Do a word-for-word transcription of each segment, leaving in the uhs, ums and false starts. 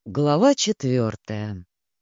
Глава четвертая.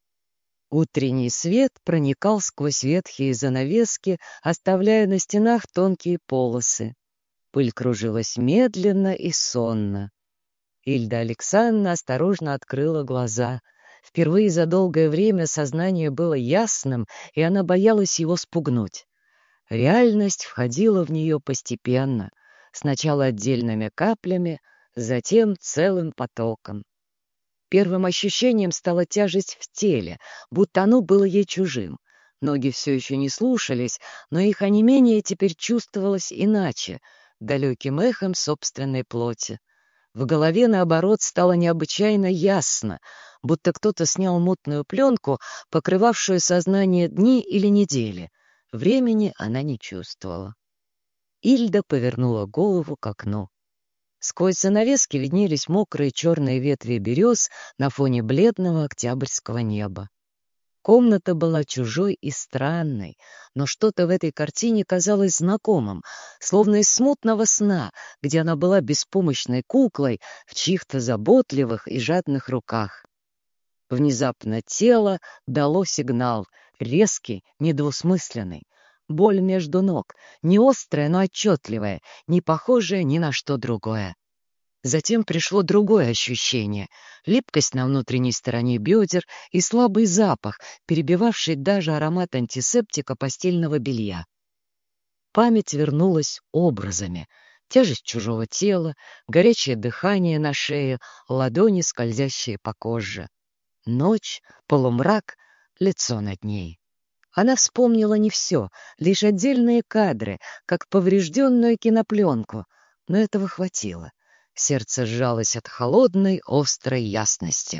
Утренний свет проникал сквозь ветхие занавески, оставляя на стенах тонкие полосы. Пыль кружилась медленно и сонно. Ильда Александровна осторожно открыла глаза. Впервые за долгое время сознание было ясным, и она боялась его спугнуть. Реальность входила в нее постепенно, сначала отдельными каплями, затем целым потоком. Первым ощущением стала тяжесть в теле, будто оно было ей чужим. Ноги все еще не слушались, но их онемение теперь чувствовалось иначе, далеким эхом собственной плоти. В голове, наоборот, стало необычайно ясно, будто кто-то снял мутную пленку, покрывавшую сознание дни или недели. Времени она не чувствовала. Ильда повернула голову к окну. Сквозь занавески виднелись мокрые черные ветви берез на фоне бледного октябрьского неба. Комната была чужой и странной, но что-то в этой картине казалось знакомым, словно из смутного сна, где она была беспомощной куклой в чьих-то заботливых и жадных руках. Внезапно тело дало сигнал, резкий, недвусмысленный. Боль между ног, не острая, но отчетливая, не похожая ни на что другое. Затем пришло другое ощущение — липкость на внутренней стороне бедер и слабый запах, перебивавший даже аромат антисептика постельного белья. Память вернулась образами. Тяжесть чужого тела, горячее дыхание на шее, ладони, скользящие по коже. Ночь, полумрак, лицо над ней. Она вспомнила не все, лишь отдельные кадры, как поврежденную кинопленку, но этого хватило. Сердце сжалось от холодной, острой ясности.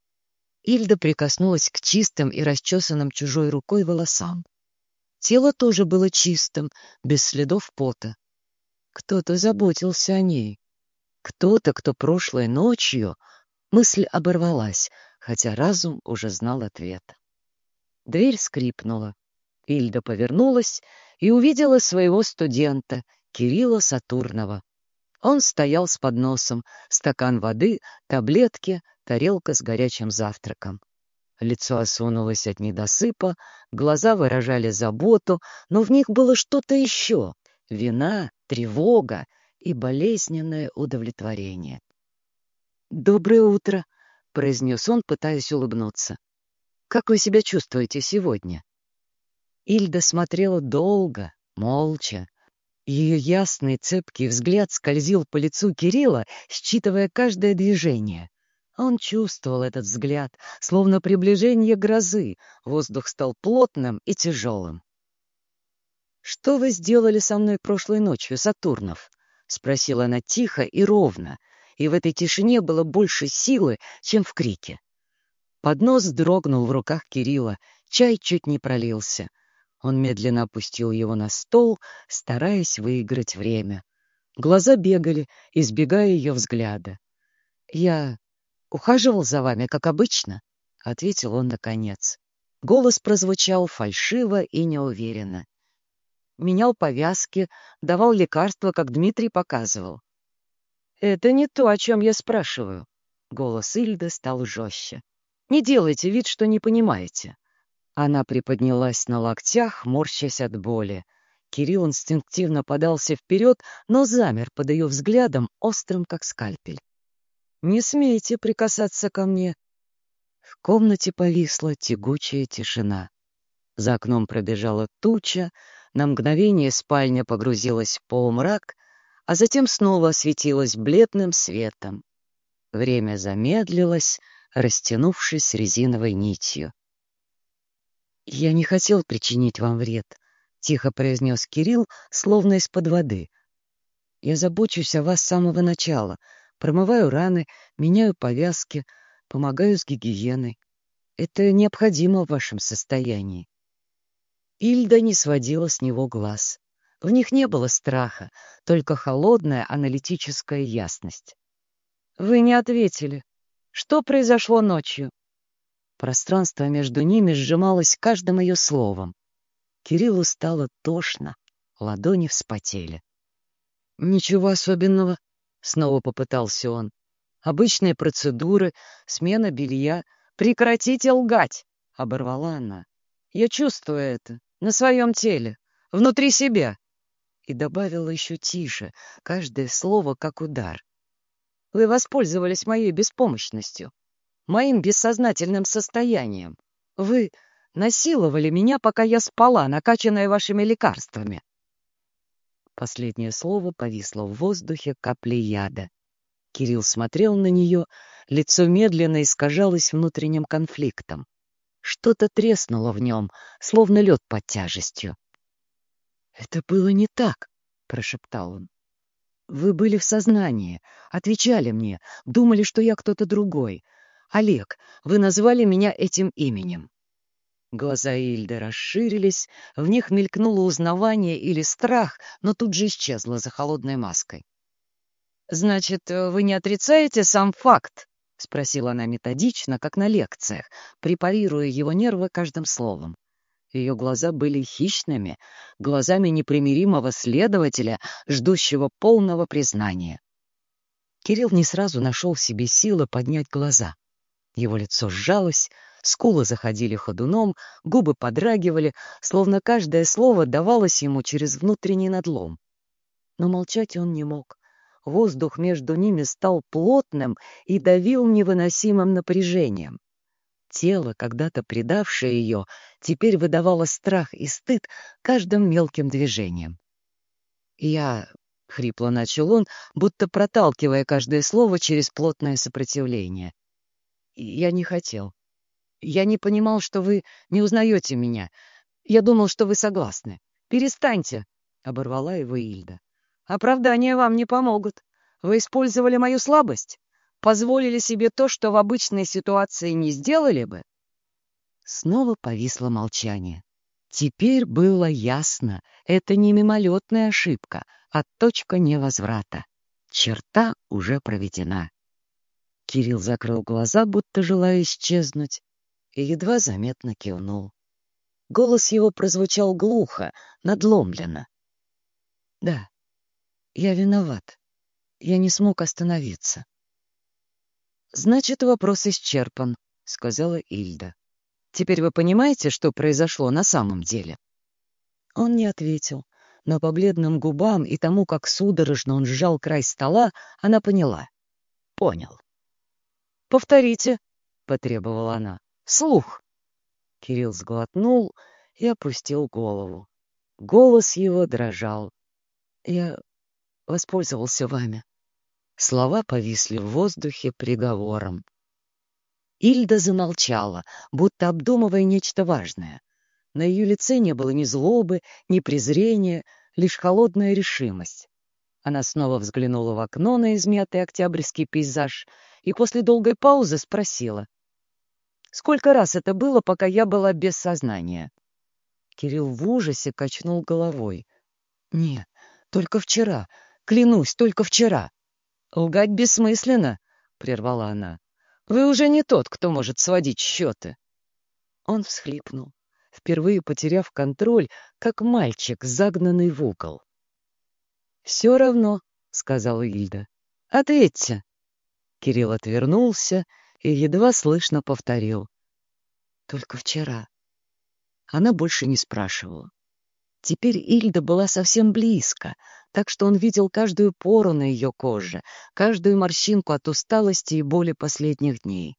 Ильда прикоснулась к чистым и расчесанным чужой рукой волосам. Тело тоже было чистым, без следов пота. Кто-то заботился о ней. Кто-то, кто прошлой ночью... Мысль оборвалась, хотя разум уже знал ответ. Дверь скрипнула. Ильда повернулась и увидела своего студента, Кирилла Сатурнова. Он стоял с подносом, стакан воды, таблетки, тарелка с горячим завтраком. Лицо осунулось от недосыпа, глаза выражали заботу, но в них было что-то еще — вина, тревога и болезненное удовлетворение. «Доброе утро», — произнес он, пытаясь улыбнуться. «Как вы себя чувствуете сегодня?» Ильда смотрела долго, молча. Ее ясный, цепкий взгляд скользил по лицу Кирилла, считывая каждое движение. Он чувствовал этот взгляд, словно приближение грозы. Воздух стал плотным и тяжелым. «Что вы сделали со мной прошлой ночью, Сатурнов?» — спросила она тихо и ровно, и в этой тишине было больше силы, чем в крике. Поднос дрогнул в руках Кирилла, чай чуть не пролился. Он медленно опустил его на стол, стараясь выиграть время. Глаза бегали, избегая ее взгляда. «Я ухаживал за вами, как обычно», — ответил он наконец. Голос прозвучал фальшиво и неуверенно. Менял повязки, давал лекарства, как Дмитрий показывал. «Это не то, о чем я спрашиваю». Голос Ильды стал жестче. «Не делайте вид, что не понимаете». Она приподнялась на локтях, морщась от боли. Кирилл инстинктивно подался вперед, но замер под ее взглядом, острым, как скальпель. «Не смейте прикасаться ко мне». В комнате повисла тягучая тишина. За окном пробежала туча, на мгновение спальня погрузилась в полумрак, а затем снова осветилась бледным светом. Время замедлилось, растянувшись резиновой нитью. «Я не хотел причинить вам вред», — тихо произнес Кирилл, словно из-под воды. «Я забочусь о вас с самого начала, промываю раны, меняю повязки, помогаю с гигиеной. Это необходимо в вашем состоянии». Ильда не сводила с него глаз. В них не было страха, только холодная аналитическая ясность. «Вы не ответили. Что произошло ночью?» Пространство между ними сжималось каждым ее словом. Кириллу стало тошно, ладони вспотели. «Ничего особенного», — снова попытался он. Обычные процедуры, смена белья. Прекратите лгать, — оборвала она. Я чувствую это на своем теле, внутри себя. И добавила еще тише, каждое слово как удар. Вы воспользовались моей беспомощностью, моим бессознательным состоянием. Вы насиловали меня, пока я спала, накачанная вашими лекарствами. Последнее слово повисло в воздухе каплей яда. Кирилл смотрел на нее, лицо медленно искажалось внутренним конфликтом. Что-то треснуло в нем, словно лед под тяжестью. «Это было не так», — прошептал он. «Вы были в сознании, отвечали мне, думали, что я кто-то другой. Олег, вы назвали меня этим именем». Глаза Ильды расширились, в них мелькнуло узнавание или страх, но тут же исчезло за холодной маской. «Значит, вы не отрицаете сам факт?» — спросила она методично, как на лекциях, препарируя его нервы каждым словом. Ее глаза были хищными, глазами непримиримого следователя, ждущего полного признания. Кирилл не сразу нашел в себе силы поднять глаза. Его лицо сжалось, скулы заходили ходуном, губы подрагивали, словно каждое слово давалось ему через внутренний надлом. Но молчать он не мог. Воздух между ними стал плотным и давил невыносимым напряжением. Тело, когда-то предавшее ее, теперь выдавало страх и стыд каждым мелким движением. «Я...» — хрипло начал он, будто проталкивая каждое слово через плотное сопротивление. «Я не хотел. Я не понимал, что вы не узнаете меня. Я думал, что вы согласны. Перестаньте!» — оборвала его Ильда. «Оправдания вам не помогут. Вы использовали мою слабость? Позволили себе то, что в обычной ситуации не сделали бы?» Снова повисло молчание. Теперь было ясно, это не мимолетная ошибка, а точка невозврата. Черта уже проведена. Кирилл закрыл глаза, будто желая исчезнуть, и едва заметно кивнул. Голос его прозвучал глухо, надломленно. «Да, я виноват. Я не смог остановиться». «Значит, вопрос исчерпан», — сказала Ильда. «Теперь вы понимаете, что произошло на самом деле?» Он не ответил, но по бледным губам и тому, как судорожно он сжал край стола, она поняла. «Понял». «Повторите», — потребовала она. «Вслух». Кирилл сглотнул и опустил голову. Голос его дрожал. «Я воспользовался вами». Слова повисли в воздухе приговором. Ильда замолчала, будто обдумывая нечто важное. На ее лице не было ни злобы, ни презрения, лишь холодная решимость. Она снова взглянула в окно на измятый октябрьский пейзаж и после долгой паузы спросила: «Сколько раз это было, пока я была без сознания?» Кирилл в ужасе качнул головой. «Нет, только вчера. Клянусь, только вчера». «Лгать бессмысленно», — прервала она. «Вы уже не тот, кто может сводить счеты». Он всхлипнул, впервые потеряв контроль, как мальчик, загнанный в угол. «Все равно», — сказала Ильда. «Ответьте». Кирилл отвернулся и едва слышно повторил: «Только вчера». Она больше не спрашивала. Теперь Ильда была совсем близко, так что он видел каждую пору на ее коже, каждую морщинку от усталости и боли последних дней.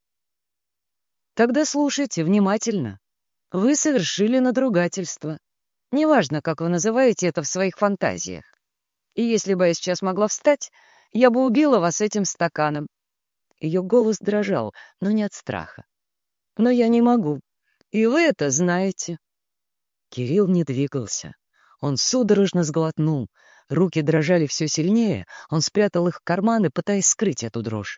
«Тогда слушайте внимательно. Вы совершили надругательство. Неважно, как вы называете это в своих фантазиях. И если бы я сейчас могла встать, я бы убила вас этим стаканом». Ее голос дрожал, но не от страха. «Но я не могу, и вы это знаете». Кирилл не двигался. Он судорожно сглотнул. Руки дрожали все сильнее. Он спрятал их в карманы, пытаясь скрыть эту дрожь.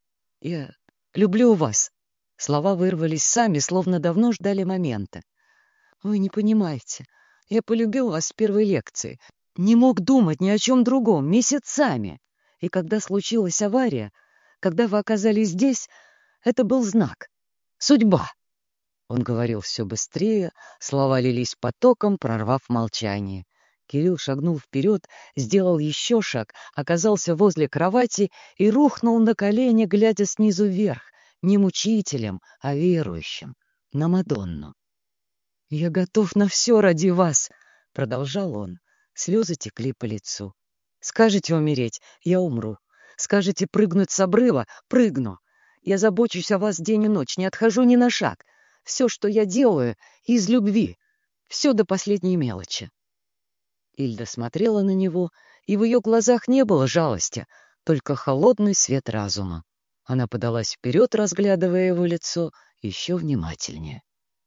«Я люблю вас». Слова вырвались сами, словно давно ждали момента. «Вы не понимаете. Я полюбил вас с первой лекции. Не мог думать ни о чем другом, месяцами. И когда случилась авария, когда вы оказались здесь, это был знак. Судьба». Он говорил все быстрее, слова лились потоком, прорвав молчание. Кирилл шагнул вперед, сделал еще шаг, оказался возле кровати и рухнул на колени, глядя снизу вверх, не мучителем, а верующим, на Мадонну. «Я готов на все ради вас», — продолжал он. Слезы текли по лицу. «Скажете умереть — я умру. Скажете прыгнуть с обрыва — прыгну. Я забочусь о вас день и ночь, не отхожу ни на шаг. Все, что я делаю, из любви. Все до последней мелочи». Ильда смотрела на него, и в ее глазах не было жалости, только холодный свет разума. Она подалась вперед, разглядывая его лицо еще внимательнее.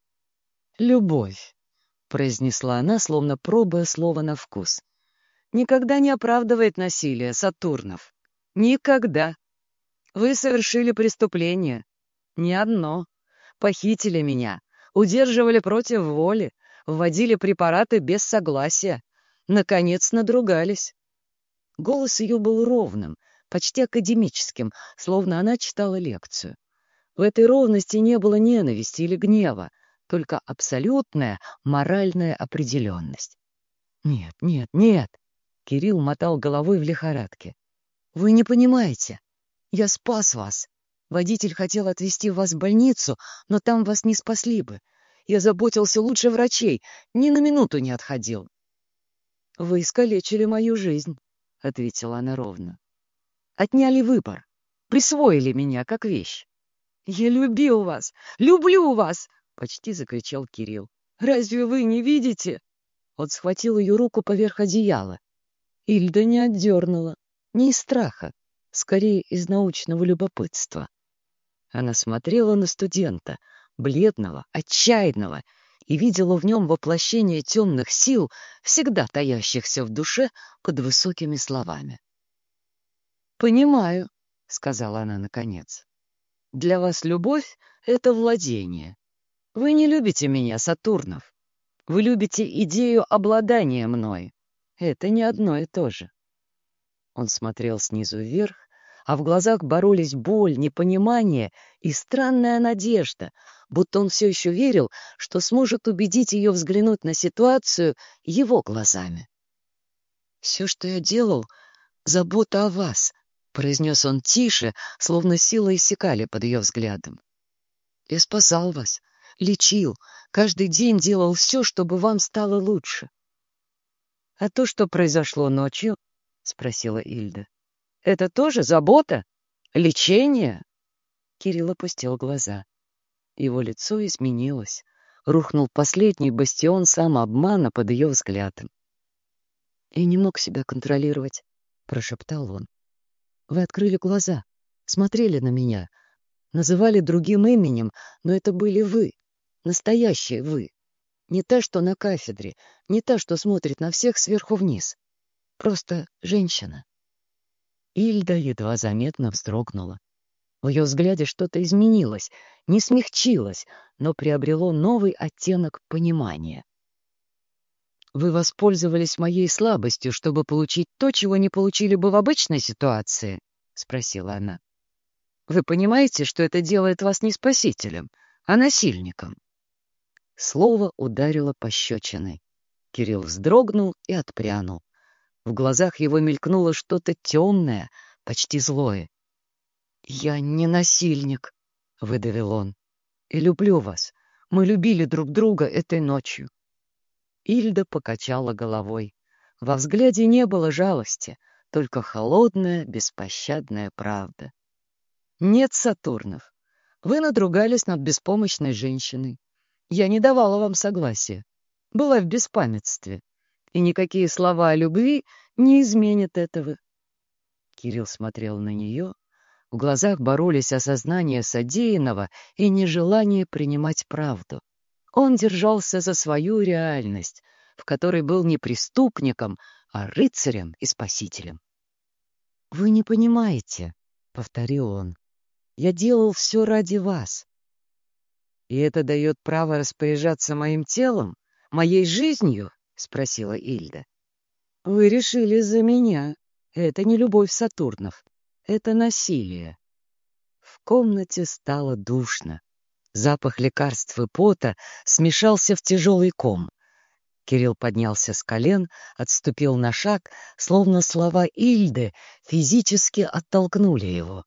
«Любовь», — произнесла она, словно пробуя слово на вкус, — «никогда не оправдывает насилие, Сатурнов. Никогда. Вы совершили преступление. Не одно. Похитили меня, удерживали против воли, вводили препараты без согласия. Наконец надругались». Голос ее был ровным, почти академическим, словно она читала лекцию. В этой ровности не было ненависти или гнева, только абсолютная моральная определенность. «Нет, нет, нет!» — Кирилл мотал головой в лихорадке. «Вы не понимаете. Я спас вас. Водитель хотел отвезти вас в больницу, но там вас не спасли бы. Я заботился лучше врачей, ни на минуту не отходил». «Вы искалечили мою жизнь», — ответила она ровно. «Отняли выбор, присвоили меня как вещь». «Я любил вас, люблю вас!» — почти закричал Кирилл. «Разве вы не видите?» Он схватил ее руку поверх одеяла. Ильда не отдернула, не из страха, скорее из научного любопытства. Она смотрела на студента, бледного, отчаянного, и видела в нем воплощение темных сил, всегда таящихся в душе под высокими словами. «Понимаю», — сказала она наконец. «Для вас любовь — это владение. Вы не любите меня, Сатурнов. Вы любите идею обладания мной. Это не одно и то же». Он смотрел снизу вверх, а в глазах боролись боль, непонимание и странная надежда, будто он все еще верил, что сможет убедить ее взглянуть на ситуацию его глазами. «Все, что я делал, — забота о вас», — произнес он тише, словно силы иссякали под ее взглядом. «Я спасал вас, лечил, каждый день делал все, чтобы вам стало лучше». «А то, что произошло ночью?» — спросила Ильда. «Это тоже забота? Лечение?» Кирилл опустил глаза. Его лицо изменилось. Рухнул последний бастион самообмана под ее взглядом. «Я не мог себя контролировать», — прошептал он. «Вы открыли глаза, смотрели на меня, называли другим именем, но это были вы, настоящие вы. Не та, что на кафедре, не та, что смотрит на всех сверху вниз. Просто женщина». Ильда едва заметно вздрогнула. В ее взгляде что-то изменилось, не смягчилось, но приобрело новый оттенок понимания. «Вы воспользовались моей слабостью, чтобы получить то, чего не получили бы в обычной ситуации?» — спросила она. «Вы понимаете, что это делает вас не спасителем, а насильником?» Слово ударило пощечиной. Кирилл вздрогнул и отпрянул. В глазах его мелькнуло что-то темное, почти злое. «Я не насильник», — выдавил он. «И люблю вас. Мы любили друг друга этой ночью». Ильда покачала головой. Во взгляде не было жалости, только холодная, беспощадная правда. «Нет, Сатурнов, вы надругались над беспомощной женщиной. Я не давала вам согласия. Была в беспамятстве. И никакие слова о любви не изменят этого». Кирилл смотрел на нее. В глазах боролись осознание содеянного и нежелание принимать правду. Он держался за свою реальность, в которой был не преступником, а рыцарем и спасителем. «Вы не понимаете», — повторил он. «Я делал все ради вас». «И это дает право распоряжаться моим телом, моей жизнью?» — спросила Ильда. «Вы решили за меня. Это не любовь Сатурнов. Это насилие». В комнате стало душно. Запах лекарств и пота смешался в тяжелый ком. Кирилл поднялся с колен, отступил на шаг, словно слова Ильды физически оттолкнули его.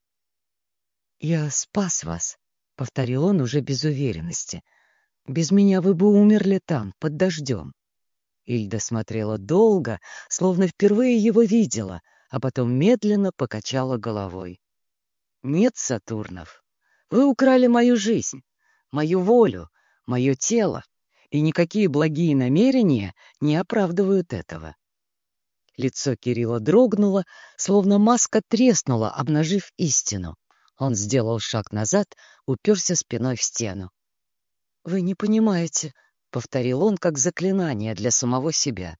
«Я спас вас», — повторил он уже без уверенности. «Без меня вы бы умерли там, под дождем». Ильда смотрела долго, словно впервые его видела, а потом медленно покачала головой. «Нет, Сатурнов, вы украли мою жизнь, мою волю, мое тело, и никакие благие намерения не оправдывают этого». Лицо Кирилла дрогнуло, словно маска треснула, обнажив истину. Он сделал шаг назад, уперся спиной в стену. «Вы не понимаете», — повторил он как заклинание для самого себя.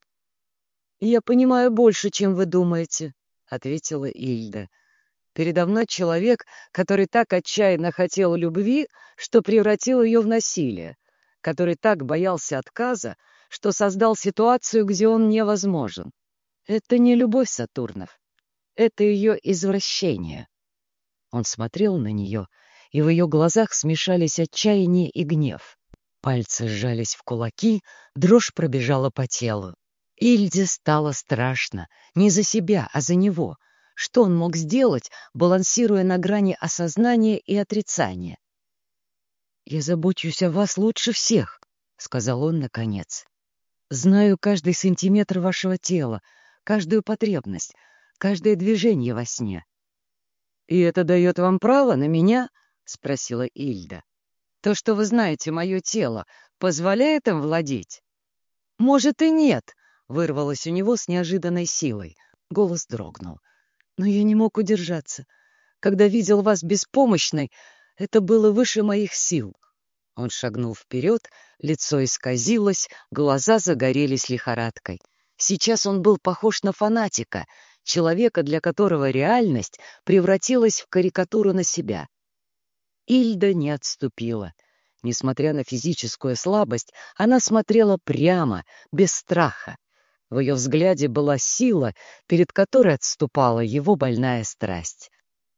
«Я понимаю больше, чем вы думаете», — ответила Ильда. «Передо мной человек, который так отчаянно хотел любви, что превратил ее в насилие, который так боялся отказа, что создал ситуацию, где он невозможен. Это не любовь, Сатурнов, это ее извращение». Он смотрел на нее, и в ее глазах смешались отчаяние и гнев. Пальцы сжались в кулаки, дрожь пробежала по телу. Ильде стало страшно, не за себя, а за него. Что он мог сделать, балансируя на грани осознания и отрицания? «Я забочусь о вас лучше всех», — сказал он наконец. «Знаю каждый сантиметр вашего тела, каждую потребность, каждое движение во сне». «И это дает вам право на меня?» — спросила Ильда. «То, что вы знаете мое тело, позволяет им владеть?» «Может, и нет», — вырвалось у него с неожиданной силой. Голос дрогнул. «Но я не мог удержаться. Когда видел вас беспомощной, это было выше моих сил». Он шагнул вперед, лицо исказилось, глаза загорелись лихорадкой. Сейчас он был похож на фанатика, человека, для которого реальность превратилась в карикатуру на себя. Ильда не отступила. Несмотря на физическую слабость, она смотрела прямо, без страха. В ее взгляде была сила, перед которой отступала его больная страсть.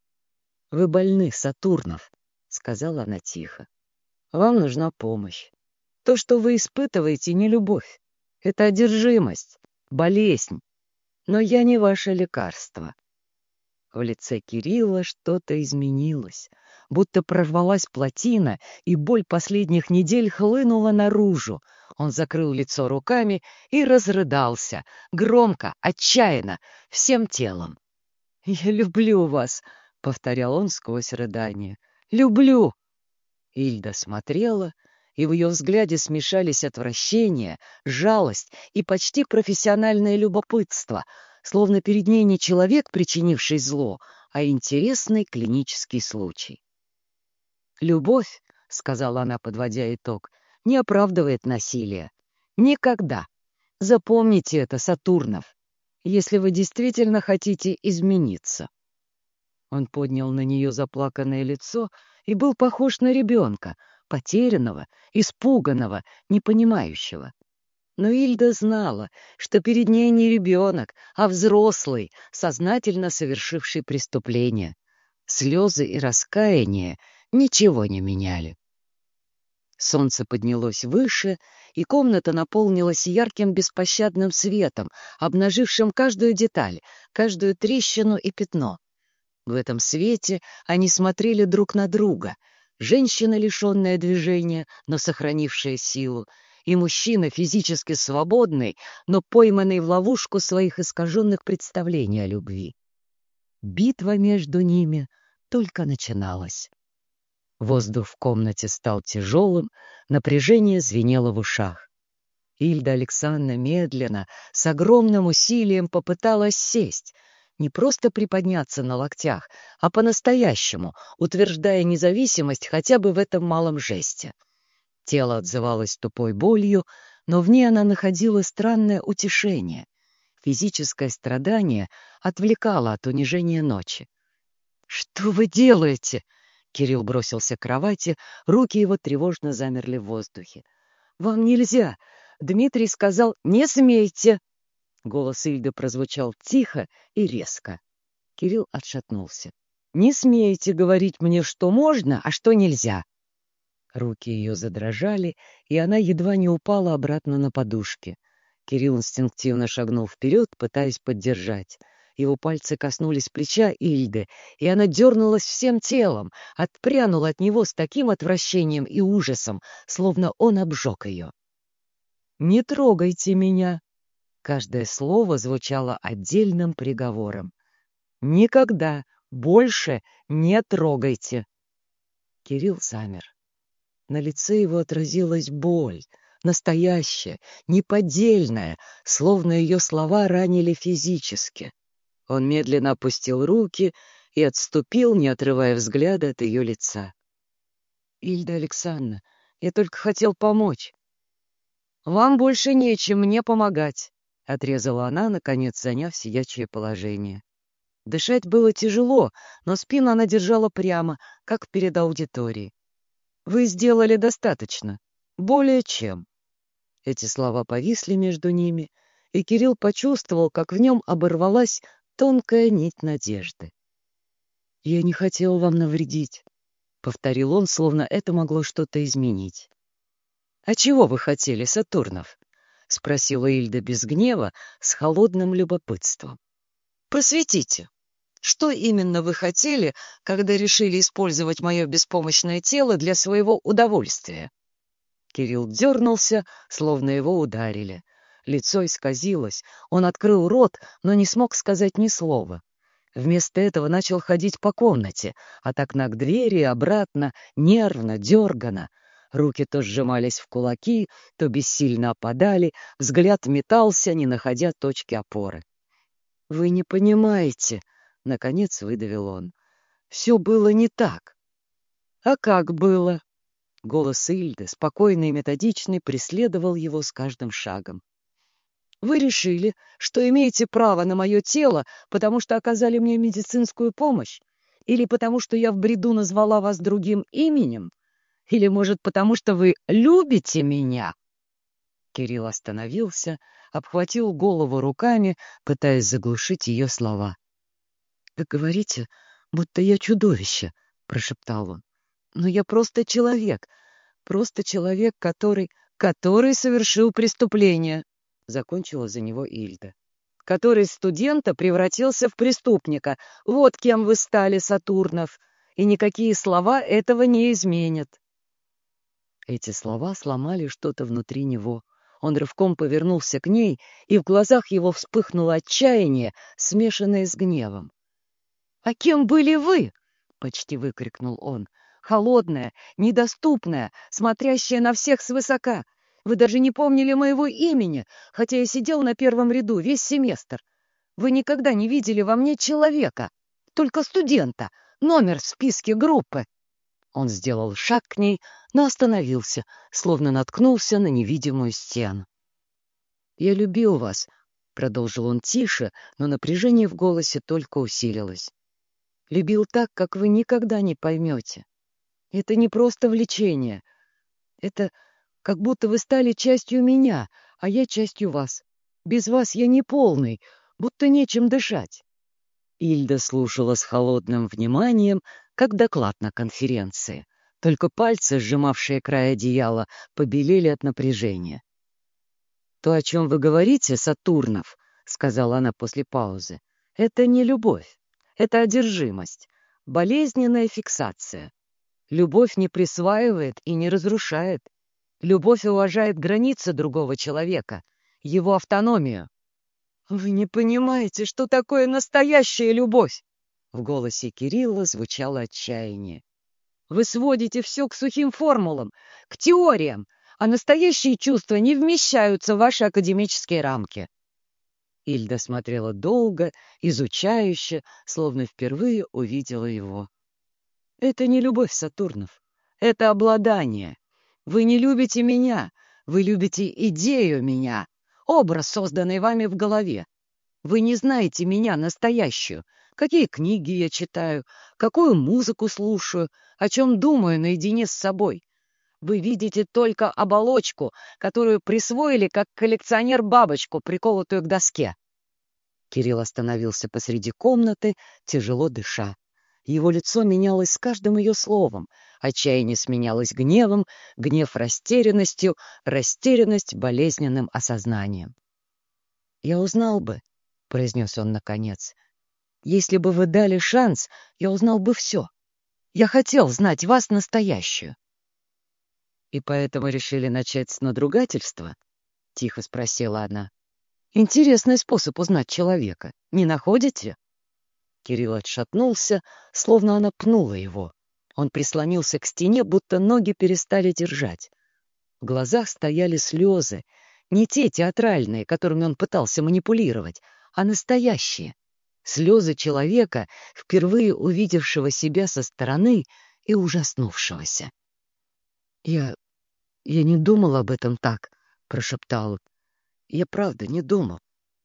«Вы больны, Сатурнов», — сказала она тихо. «Вам нужна помощь. То, что вы испытываете, не любовь. Это одержимость, болезнь. Но я не ваше лекарство». В лице Кирилла что-то изменилось, будто прорвалась плотина, и боль последних недель хлынула наружу. Он закрыл лицо руками и разрыдался, громко, отчаянно, всем телом. «Я люблю вас», — повторял он сквозь рыдание. «Люблю». Ильда смотрела, и в ее взгляде смешались отвращение, жалость и почти профессиональное любопытство, словно перед ней не человек, причинивший зло, а интересный клинический случай. «Любовь», — сказала она, подводя итог, — «не оправдывает насилие. Никогда. Запомните это, Сатурнов, если вы действительно хотите измениться». Он поднял на нее заплаканное лицо и был похож на ребенка, потерянного, испуганного, непонимающего. Но Ильда знала, что перед ней не ребенок, а взрослый, сознательно совершивший преступление. Слезы и раскаяние ничего не меняли. Солнце поднялось выше, и комната наполнилась ярким беспощадным светом, обнажившим каждую деталь, каждую трещину и пятно. В этом свете они смотрели друг на друга. Женщина, лишенная движения, но сохранившая силу, и мужчина, физически свободный, но пойманный в ловушку своих искаженных представлений о любви. Битва между ними только начиналась. Воздух в комнате стал тяжелым, напряжение звенело в ушах. Ильда Александровна медленно, с огромным усилием попыталась сесть, не просто приподняться на локтях, а по-настоящему, утверждая независимость хотя бы в этом малом жесте. Тело отзывалось тупой болью, но в ней она находила странное утешение. Физическое страдание отвлекало от унижения ночи. «Что вы делаете?» Кирилл бросился к кровати, руки его тревожно замерли в воздухе. «Вам нельзя!» Дмитрий сказал «Не смейте!» Голос Ильды прозвучал тихо и резко. Кирилл отшатнулся. «Не смейте говорить мне, что можно, а что нельзя!» Руки ее задрожали, и она едва не упала обратно на подушки. Кирилл инстинктивно шагнул вперед, пытаясь поддержать. Его пальцы коснулись плеча Ильды, и она дернулась всем телом, отпрянула от него с таким отвращением и ужасом, словно он обжег ее. «Не трогайте меня!» Каждое слово звучало отдельным приговором. «Никогда больше не трогайте!» Кирилл замер. На лице его отразилась боль, настоящая, неподдельная, словно ее слова ранили физически. Он медленно опустил руки и отступил, не отрывая взгляда от ее лица. «Ильда Александровна, я только хотел помочь». «Вам больше нечем мне помогать», — отрезала она, наконец заняв сидячее положение. Дышать было тяжело, но спину она держала прямо, как перед аудиторией. «Вы сделали достаточно. Более чем». Эти слова повисли между ними, и Кирилл почувствовал, как в нем оборвалась тонкая нить надежды. «Я не хотел вам навредить», — повторил он, словно это могло что-то изменить. «А чего вы хотели, Сатурнов?» — спросила Ильда без гнева, с холодным любопытством. «Просветите, что именно вы хотели, когда решили использовать мое беспомощное тело для своего удовольствия?» Кирилл дернулся, словно его ударили. Лицо исказилось, он открыл рот, но не смог сказать ни слова. Вместо этого начал ходить по комнате, от окна к двери и обратно, нервно, дергано. Руки то сжимались в кулаки, то бессильно опадали, взгляд метался, не находя точки опоры. «Вы не понимаете», — наконец выдавил он. «Все было не так». «А как было?» Голос Ильды, спокойный и методичный, преследовал его с каждым шагом. «Вы решили, что имеете право на мое тело, потому что оказали мне медицинскую помощь? Или потому что я в бреду назвала вас другим именем? Или, может, потому что вы любите меня?» Кирилл остановился, обхватил голову руками, пытаясь заглушить ее слова. «Вы говорите, будто я чудовище», — прошептал он. «Но я просто человек, просто человек, который, который совершил преступление», — закончила за него Ильда. «Который из студента превратился в преступника. Вот кем вы стали, Сатурнов, и никакие слова этого не изменят». Эти слова сломали что-то внутри него. Он рывком повернулся к ней, и в глазах его вспыхнуло отчаяние, смешанное с гневом. «А кем были вы?» — почти выкрикнул он. «Холодная, недоступная, смотрящая на всех свысока. Вы даже не помнили моего имени, хотя я сидел на первом ряду весь семестр. Вы никогда не видели во мне человека, только студента, номер в списке группы». Он сделал шаг к ней, но остановился, словно наткнулся на невидимую стену. «Я любил вас», — продолжил он тише, но напряжение в голосе только усилилось. «Любил так, как вы никогда не поймете. Это не просто влечение. Это как будто вы стали частью меня, а я частью вас. Без вас я не полный, будто нечем дышать». Ильда слушала с холодным вниманием, как доклад на конференции. Только пальцы, сжимавшие край одеяла, побелели от напряжения. «То, о чем вы говорите, Сатурнов, — сказала она после паузы, — это не любовь, это одержимость, болезненная фиксация. Любовь не присваивает и не разрушает. Любовь уважает границы другого человека, его автономию». «Вы не понимаете, что такое настоящая любовь!» В голосе Кирилла звучало отчаяние. «Вы сводите все к сухим формулам, к теориям, а настоящие чувства не вмещаются в ваши академические рамки». Ильда смотрела долго, изучающе, словно впервые увидела его. «Это не любовь, Сатурнов, это обладание. Вы не любите меня, вы любите идею меня, образ, созданный вами в голове. Вы не знаете меня настоящую, какие книги я читаю, какую музыку слушаю, о чем думаю наедине с собой. Вы видите только оболочку, которую присвоили как коллекционер бабочку, приколотую к доске». Кирилл остановился посреди комнаты, тяжело дыша. Его лицо менялось с каждым ее словом. Отчаяние сменялось гневом, гнев растерянностью, растерянность болезненным осознанием. «Я узнал бы», — произнес он наконец. «Если бы вы дали шанс, я узнал бы все. Я хотел знать вас настоящую». «И поэтому решили начать с надругательства?» — тихо спросила она. «Интересный способ узнать человека. Не находите?» Кирилл отшатнулся, словно она пнула его. Он прислонился к стене, будто ноги перестали держать. В глазах стояли слезы, не те театральные, которыми он пытался манипулировать, а настоящие. Слезы человека, впервые увидевшего себя со стороны и ужаснувшегося. «Я... я не думал об этом так», — прошептал он. «Я правда не думал».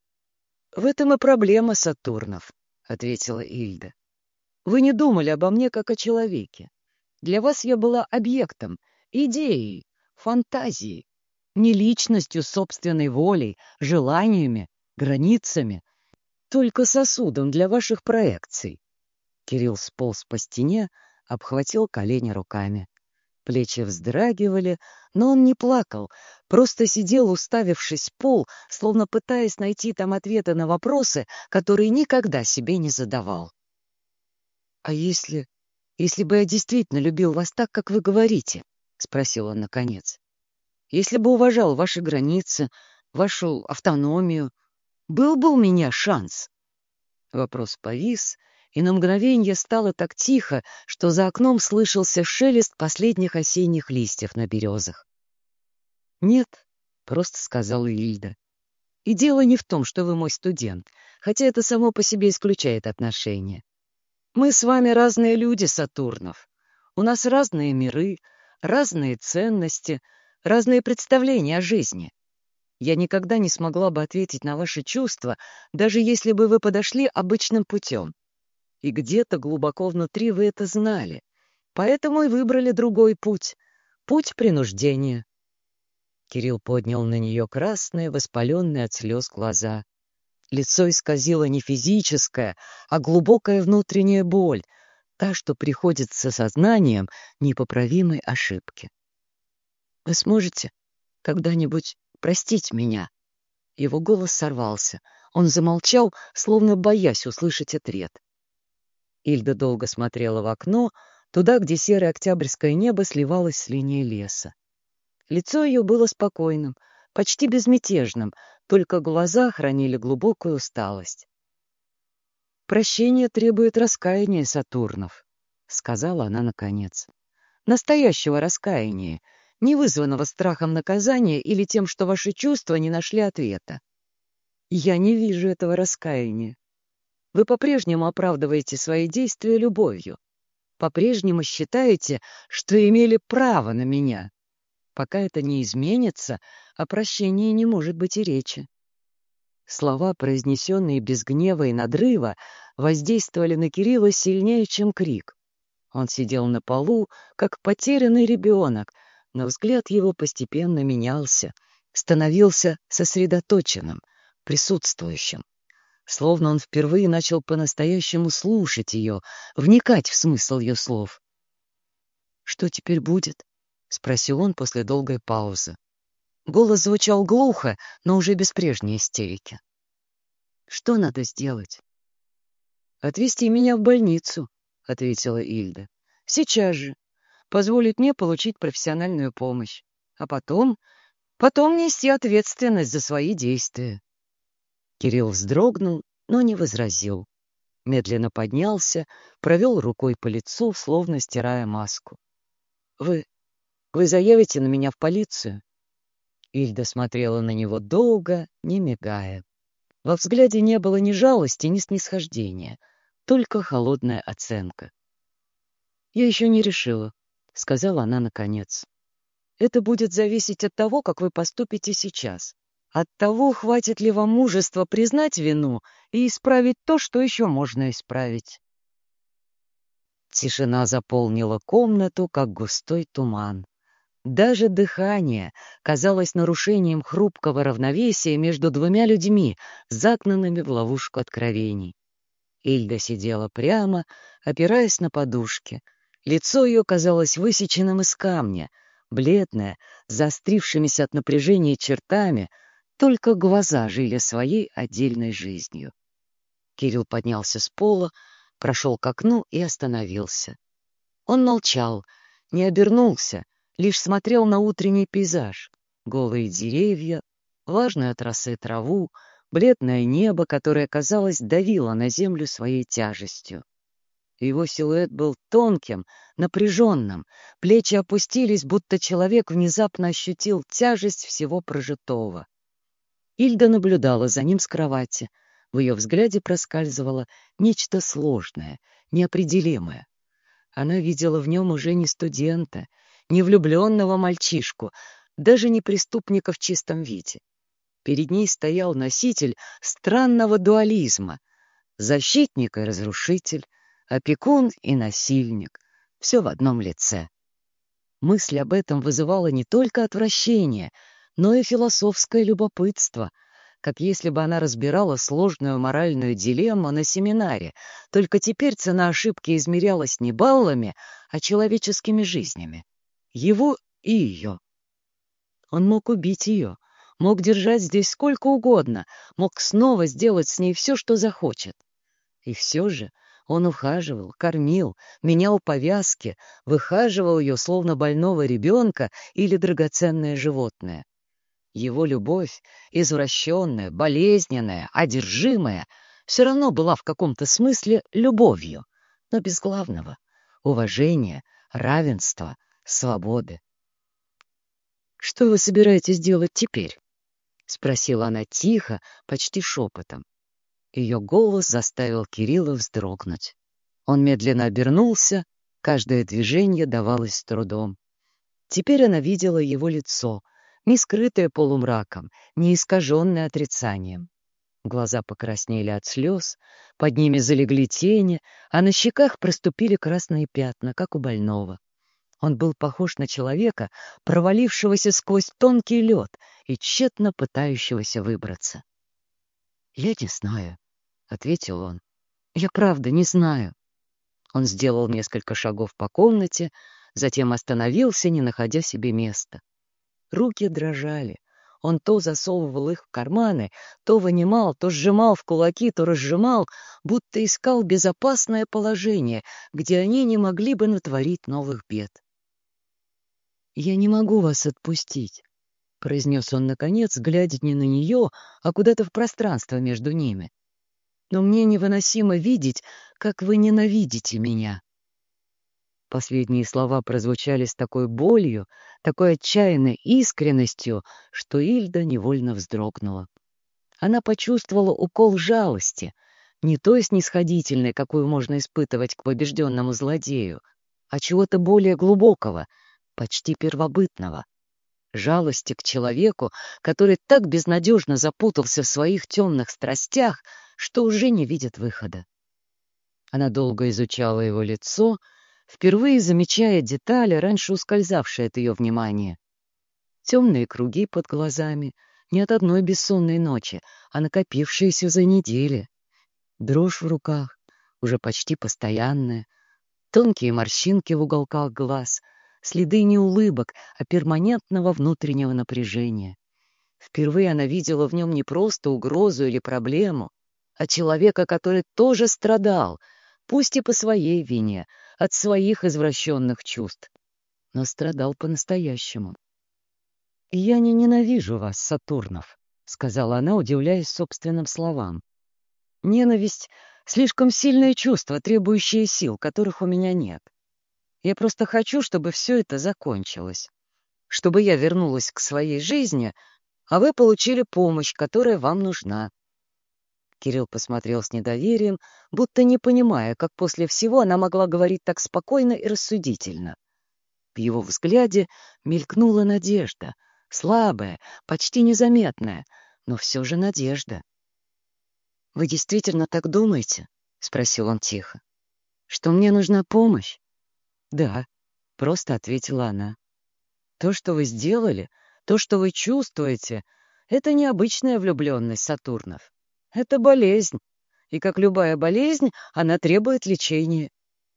«В этом и проблема, Сатурнов», — ответила Ильда. «Вы не думали обо мне как о человеке. Для вас я была объектом, идеей, фантазией, не личностью с собственной волей, желаниями, границами, только сосудом для ваших проекций». Кирилл сполз по стене, обхватил колени руками. Плечи вздрагивали, но он не плакал, просто сидел, уставившись в пол, словно пытаясь найти там ответы на вопросы, которые никогда себе не задавал. «А если... если бы я действительно любил вас так, как вы говорите?» — спросил он наконец. «Если бы уважал ваши границы, вашу автономию, был бы у меня шанс?» Вопрос повис, и на мгновенье стало так тихо, что за окном слышался шелест последних осенних листьев на березах. «Нет», — просто сказала Ильда. «И дело не в том, что вы мой студент, хотя это само по себе исключает отношения. Мы с вами разные люди, Сатурнов. У нас разные миры, разные ценности, разные представления о жизни. Я никогда не смогла бы ответить на ваши чувства, даже если бы вы подошли обычным путем. И где-то глубоко внутри вы это знали, поэтому и выбрали другой путь — путь принуждения». Кирилл поднял на нее красные, воспаленные от слез глаза. Лицо исказило не физическая, а глубокая внутренняя боль, та, что приходит с осознанием непоправимой ошибки. «Вы сможете когда-нибудь простить меня?» Его голос сорвался. Он замолчал, словно боясь услышать ответ. Ильда долго смотрела в окно, туда, где серое октябрьское небо сливалось с линией леса. Лицо ее было спокойным, почти безмятежным, только глаза хранили глубокую усталость. «Прощение требует раскаяния, Сатурнов», — сказала она наконец. «Настоящего раскаяния, не вызванного страхом наказания или тем, что ваши чувства не нашли ответа. Я не вижу этого раскаяния. Вы по-прежнему оправдываете свои действия любовью, по-прежнему считаете, что имели право на меня. Пока это не изменится, о прощении не может быть и речи». Слова, произнесенные без гнева и надрыва, воздействовали на Кирилла сильнее, чем крик. Он сидел на полу, как потерянный ребенок, но взгляд его постепенно менялся, становился сосредоточенным, присутствующим. Словно он впервые начал по-настоящему слушать ее, вникать в смысл ее слов. «Что теперь будет?» — спросил он после долгой паузы. Голос звучал глухо, но уже без прежней истерики. «Что надо сделать?» «Отвезти меня в больницу», — ответила Ильда. «Сейчас же. Позволить мне получить профессиональную помощь. А потом... потом нести ответственность за свои действия». Кирилл вздрогнул, но не возразил. Медленно поднялся, провел рукой по лицу, словно стирая маску. «Вы... вы заявите на меня в полицию?» Ильда смотрела на него долго, не мигая. Во взгляде не было ни жалости, ни снисхождения, только холодная оценка. «Я еще не решила», — сказала она наконец. «Это будет зависеть от того, как вы поступите сейчас, от того, хватит ли вам мужества признать вину и исправить то, что еще можно исправить». Тишина заполнила комнату, как густой туман. Даже дыхание казалось нарушением хрупкого равновесия между двумя людьми, загнанными в ловушку откровений. Ильда сидела прямо, опираясь на подушки. Лицо ее казалось высеченным из камня, бледное, с заострившимися от напряжения чертами, Только глаза жили своей отдельной жизнью. Кирилл поднялся с пола, прошел к окну и остановился. Он молчал, не обернулся, лишь смотрел на утренний пейзаж. Голые деревья, влажную от росы траву, бледное небо, которое, казалось, давило на землю своей тяжестью. Его силуэт был тонким, напряженным, плечи опустились, будто человек внезапно ощутил тяжесть всего прожитого. Ильда наблюдала за ним с кровати. В ее взгляде проскальзывало нечто сложное, неопределимое. Она видела в нем уже не студента, не влюбленного мальчишку, даже не преступника в чистом виде. Перед ней стоял носитель странного дуализма — защитник и разрушитель, опекун и насильник, все в одном лице. Мысль об этом вызывала не только отвращение, но и философское любопытство, как если бы она разбирала сложную моральную дилемму на семинаре, только теперь цена ошибки измерялась не баллами, а человеческими жизнями. Его и ее. Он мог убить ее, мог держать здесь сколько угодно, мог снова сделать с ней все, что захочет. И все же он ухаживал, кормил, менял повязки, выхаживал ее, словно больного ребенка или драгоценное животное. Его любовь, извращенная, болезненная, одержимая, все равно была в каком-то смысле любовью, но без главного — уважения, равенства, свободы. «Что вы собираетесь делать теперь?» — спросила она тихо, почти шепотом. Ее голос заставил Кирилла вздрогнуть. Он медленно обернулся, каждое движение давалось с трудом. Теперь она видела его лицо, не скрытое полумраком, не искаженное отрицанием. Глаза покраснели от слез, под ними залегли тени, а на щеках проступили красные пятна, как у больного. Он был похож на человека, провалившегося сквозь тонкий лед и тщетно пытающегося выбраться. «Я не знаю», — ответил он. «Я правда не знаю». Он сделал несколько шагов по комнате, затем остановился, не находя себе места. Руки дрожали. Он то засовывал их в карманы, то вынимал, то сжимал в кулаки, то разжимал, будто искал безопасное положение, где они не могли бы натворить новых бед. «Я не могу вас отпустить», — произнес он наконец, глядя не на нее, а куда-то в пространство между ними. «Но мне невыносимо видеть, как вы ненавидите меня». Последние слова прозвучали с такой болью, такой отчаянной искренностью, что Ильда невольно вздрогнула. Она почувствовала укол жалости, не той снисходительной, какую можно испытывать к побежденному злодею, а чего-то более глубокого, почти первобытного. Жалости к человеку, который так безнадежно запутался в своих темных страстях, что уже не видит выхода. Она долго изучала его лицо, впервые замечая детали, раньше ускользавшие от ее внимания. Темные круги под глазами, не от одной бессонной ночи, а накопившиеся за недели. Дрожь в руках, уже почти постоянная, тонкие морщинки в уголках глаз, следы не улыбок, а перманентного внутреннего напряжения. Впервые она видела в нем не просто угрозу или проблему, а человека, который тоже страдал, пусть и по своей вине, от своих извращенных чувств, но страдал по-настоящему. «Я не ненавижу вас, Сатурнов», — сказала она, удивляясь собственным словам. «Ненависть — слишком сильное чувство, требующее сил, которых у меня нет. Я просто хочу, чтобы все это закончилось, чтобы я вернулась к своей жизни, а вы получили помощь, которая вам нужна». Кирилл посмотрел с недоверием, будто не понимая, как после всего она могла говорить так спокойно и рассудительно. В его взгляде мелькнула надежда, слабая, почти незаметная, но все же надежда. «Вы действительно так думаете?» — спросил он тихо. «Что мне нужна помощь?» «Да», — просто ответила она. «То, что вы сделали, то, что вы чувствуете, — это необычная влюбленность, Сатурнов. Это болезнь, и, как любая болезнь, она требует лечения».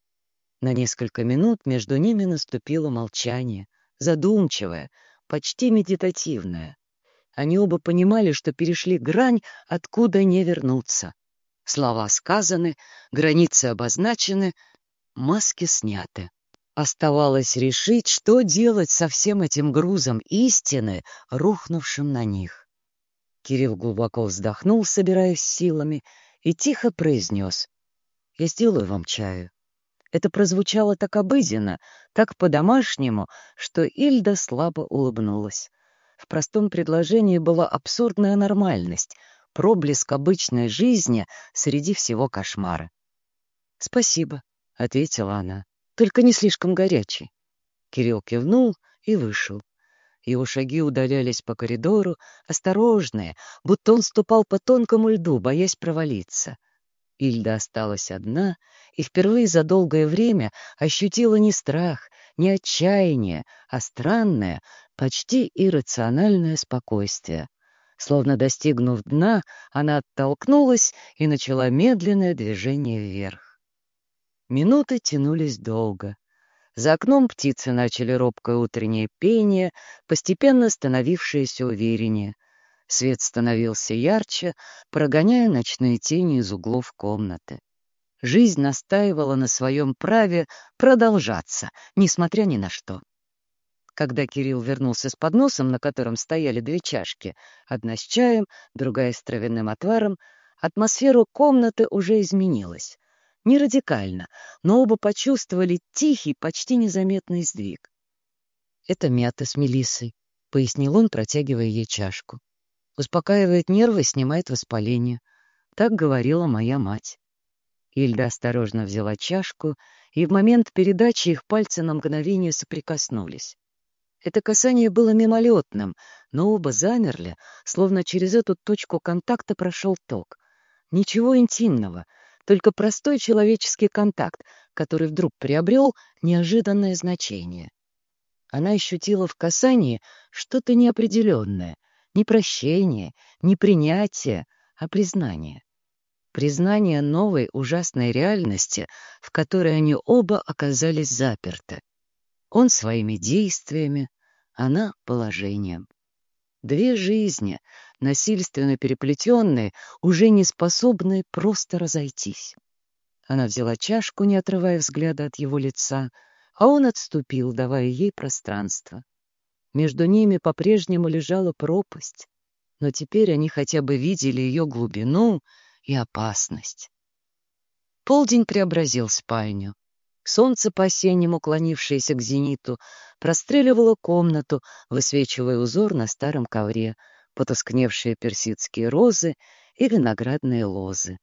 На несколько минут между ними наступило молчание, задумчивое, почти медитативное. Они оба понимали, что перешли грань, откуда не вернуться. Слова сказаны, границы обозначены, маски сняты. Оставалось решить, что делать со всем этим грузом истины, рухнувшим на них. Кирилл глубоко вздохнул, собираясь силами, и тихо произнес: «Я сделаю вам чаю». Это прозвучало так обыденно, так по-домашнему, что Ильда слабо улыбнулась. В простом предложении была абсурдная нормальность, проблеск обычной жизни среди всего кошмара. «Спасибо», — ответила она, — «только не слишком горячий». Кирилл кивнул и вышел. Его шаги удалялись по коридору, осторожные, будто он ступал по тонкому льду, боясь провалиться. Ильда осталась одна и впервые за долгое время ощутила не страх, не отчаяние, а странное, почти иррациональное спокойствие. Словно достигнув дна, она оттолкнулась и начала медленное движение вверх. Минуты тянулись долго. За окном птицы начали робкое утреннее пение, постепенно становившееся увереннее. Свет становился ярче, прогоняя ночные тени из углов комнаты. Жизнь настаивала на своем праве продолжаться, несмотря ни на что. Когда Кирилл вернулся с подносом, на котором стояли две чашки, одна с чаем, другая с травяным отваром, атмосфера комнаты уже изменилась. Не радикально, но оба почувствовали тихий, почти незаметный сдвиг. «Это мята с мелиссой», — пояснил он, протягивая ей чашку. «Успокаивает нервы, снимает воспаление. Так говорила моя мать». Ильда осторожно взяла чашку, и в момент передачи их пальцы на мгновение соприкоснулись. Это касание было мимолетным, но оба замерли, словно через эту точку контакта прошел ток. Ничего интимного, только простой человеческий контакт, который вдруг приобрел неожиданное значение. Она ощутила в касании что-то неопределенное, не прощение, не принятие, а признание. Признание новой ужасной реальности, в которой они оба оказались заперты. Он своими действиями, она положением. Две жизни, насильственно переплетенные, уже не способные просто разойтись. Она взяла чашку, не отрывая взгляда от его лица, а он отступил, давая ей пространство. Между ними по-прежнему лежала пропасть, но теперь они хотя бы видели ее глубину и опасность. Полдень преобразил спальню. Солнце, по-осеннему клонившееся к зениту, простреливало комнату, высвечивая узор на старом ковре, потускневшие персидские розы и виноградные лозы.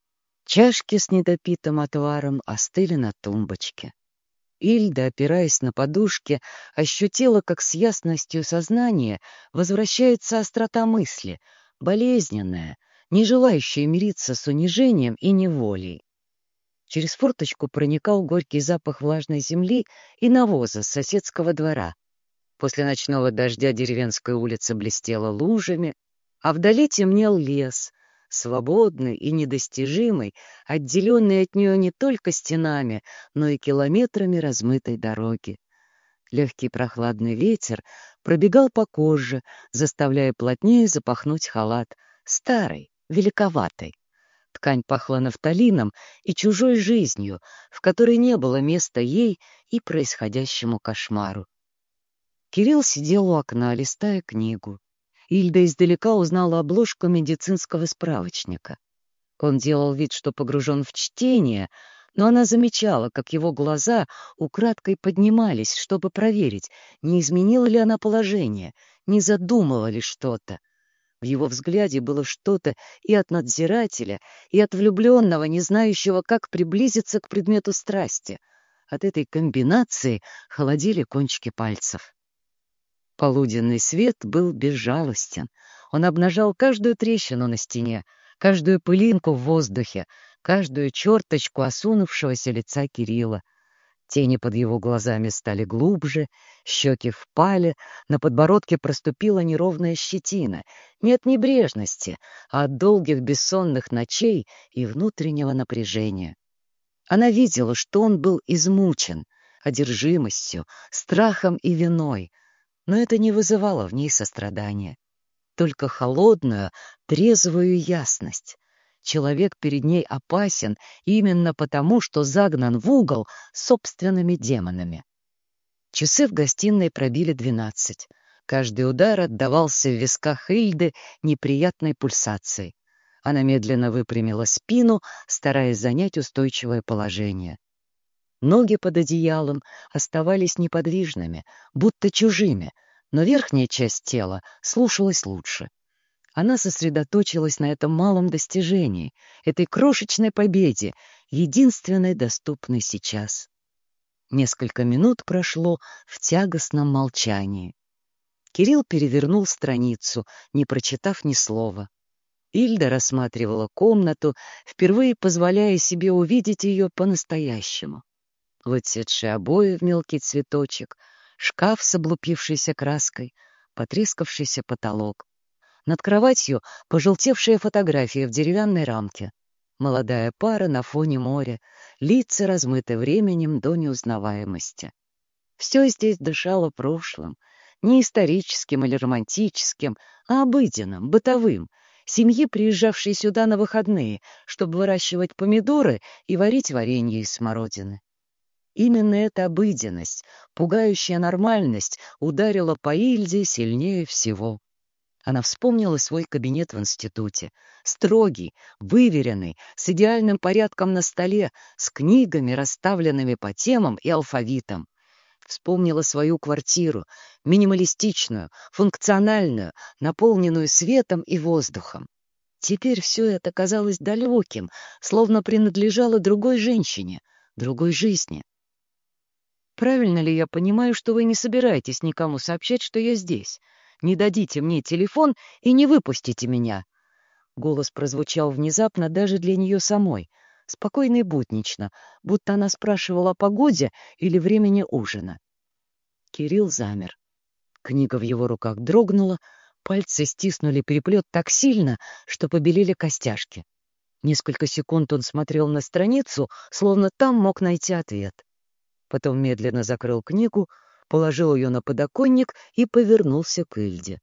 Чашки с недопитым отваром остыли на тумбочке. Ильда, опираясь на подушки, ощутила, как с ясностью сознания возвращается острота мысли, болезненная, не желающая мириться с унижением и неволей. Через форточку проникал горький запах влажной земли и навоза с соседского двора. После ночного дождя деревенская улица блестела лужами, а вдали темнел лес, свободный и недостижимый, отделенный от нее не только стенами, но и километрами размытой дороги. Легкий прохладный ветер пробегал по коже, заставляя плотнее запахнуть халат, старый, великоватый. Ткань пахла нафталином и чужой жизнью, в которой не было места ей и происходящему кошмару. Кирилл сидел у окна, листая книгу. Ильда издалека узнала обложку медицинского справочника. Он делал вид, что погружен в чтение, но она замечала, как его глаза украдкой поднимались, чтобы проверить, не изменила ли она положение, не задумала ли что-то. В его взгляде было что-то и от надзирателя, и от влюбленного, не знающего, как приблизиться к предмету страсти. От этой комбинации холодели кончики пальцев. Полуденный свет был безжалостен. Он обнажал каждую трещину на стене, каждую пылинку в воздухе, каждую черточку осунувшегося лица Кирилла. Тени под его глазами стали глубже, щеки впали, на подбородке проступила неровная щетина, не от небрежности, а от долгих бессонных ночей и внутреннего напряжения. Она видела, что он был измучен одержимостью, страхом и виной, но это не вызывало в ней сострадания. только холодную, трезвую ясность. Человек перед ней опасен именно потому, что загнан в угол собственными демонами. Часы в гостиной пробили двенадцать. Каждый удар отдавался в висках Ильды неприятной пульсацией. Она медленно выпрямила спину, стараясь занять устойчивое положение. Ноги под одеялом оставались неподвижными, будто чужими, но верхняя часть тела слушалась лучше. Она сосредоточилась на этом малом достижении, этой крошечной победе, единственной доступной сейчас. Несколько минут прошло в тягостном молчании. Кирилл перевернул страницу, не прочитав ни слова. Ильда рассматривала комнату, впервые позволяя себе увидеть ее по-настоящему. Выцветшие обои в мелкий цветочек, шкаф с облупившейся краской, потрескавшийся потолок. Над кроватью пожелтевшая фотография в деревянной рамке. Молодая пара на фоне моря, лица размыты временем до неузнаваемости. Все здесь дышало прошлым, не историческим или романтическим, а обыденным, бытовым, семьи, приезжавшей сюда на выходные, чтобы выращивать помидоры и варить варенье из смородины. Именно эта обыденность, пугающая нормальность, ударила по Ильде сильнее всего. Она вспомнила свой кабинет в институте. Строгий, выверенный, с идеальным порядком на столе, с книгами, расставленными по темам и алфавитом. Вспомнила свою квартиру, минималистичную, функциональную, наполненную светом и воздухом. Теперь все это казалось далеким, словно принадлежало другой женщине, другой жизни. «Правильно ли я понимаю, что вы не собираетесь никому сообщать, что я здесь? Не дадите мне телефон и не выпустите меня?» Голос прозвучал внезапно даже для нее самой, спокойно и буднично, будто она спрашивала о погоде или времени ужина. Кирилл замер. Книга в его руках дрогнула, пальцы стиснули переплет так сильно, что побелели костяшки. Несколько секунд он смотрел на страницу, словно там мог найти ответ. Потом медленно закрыл книгу, положил ее на подоконник и повернулся к Ильде.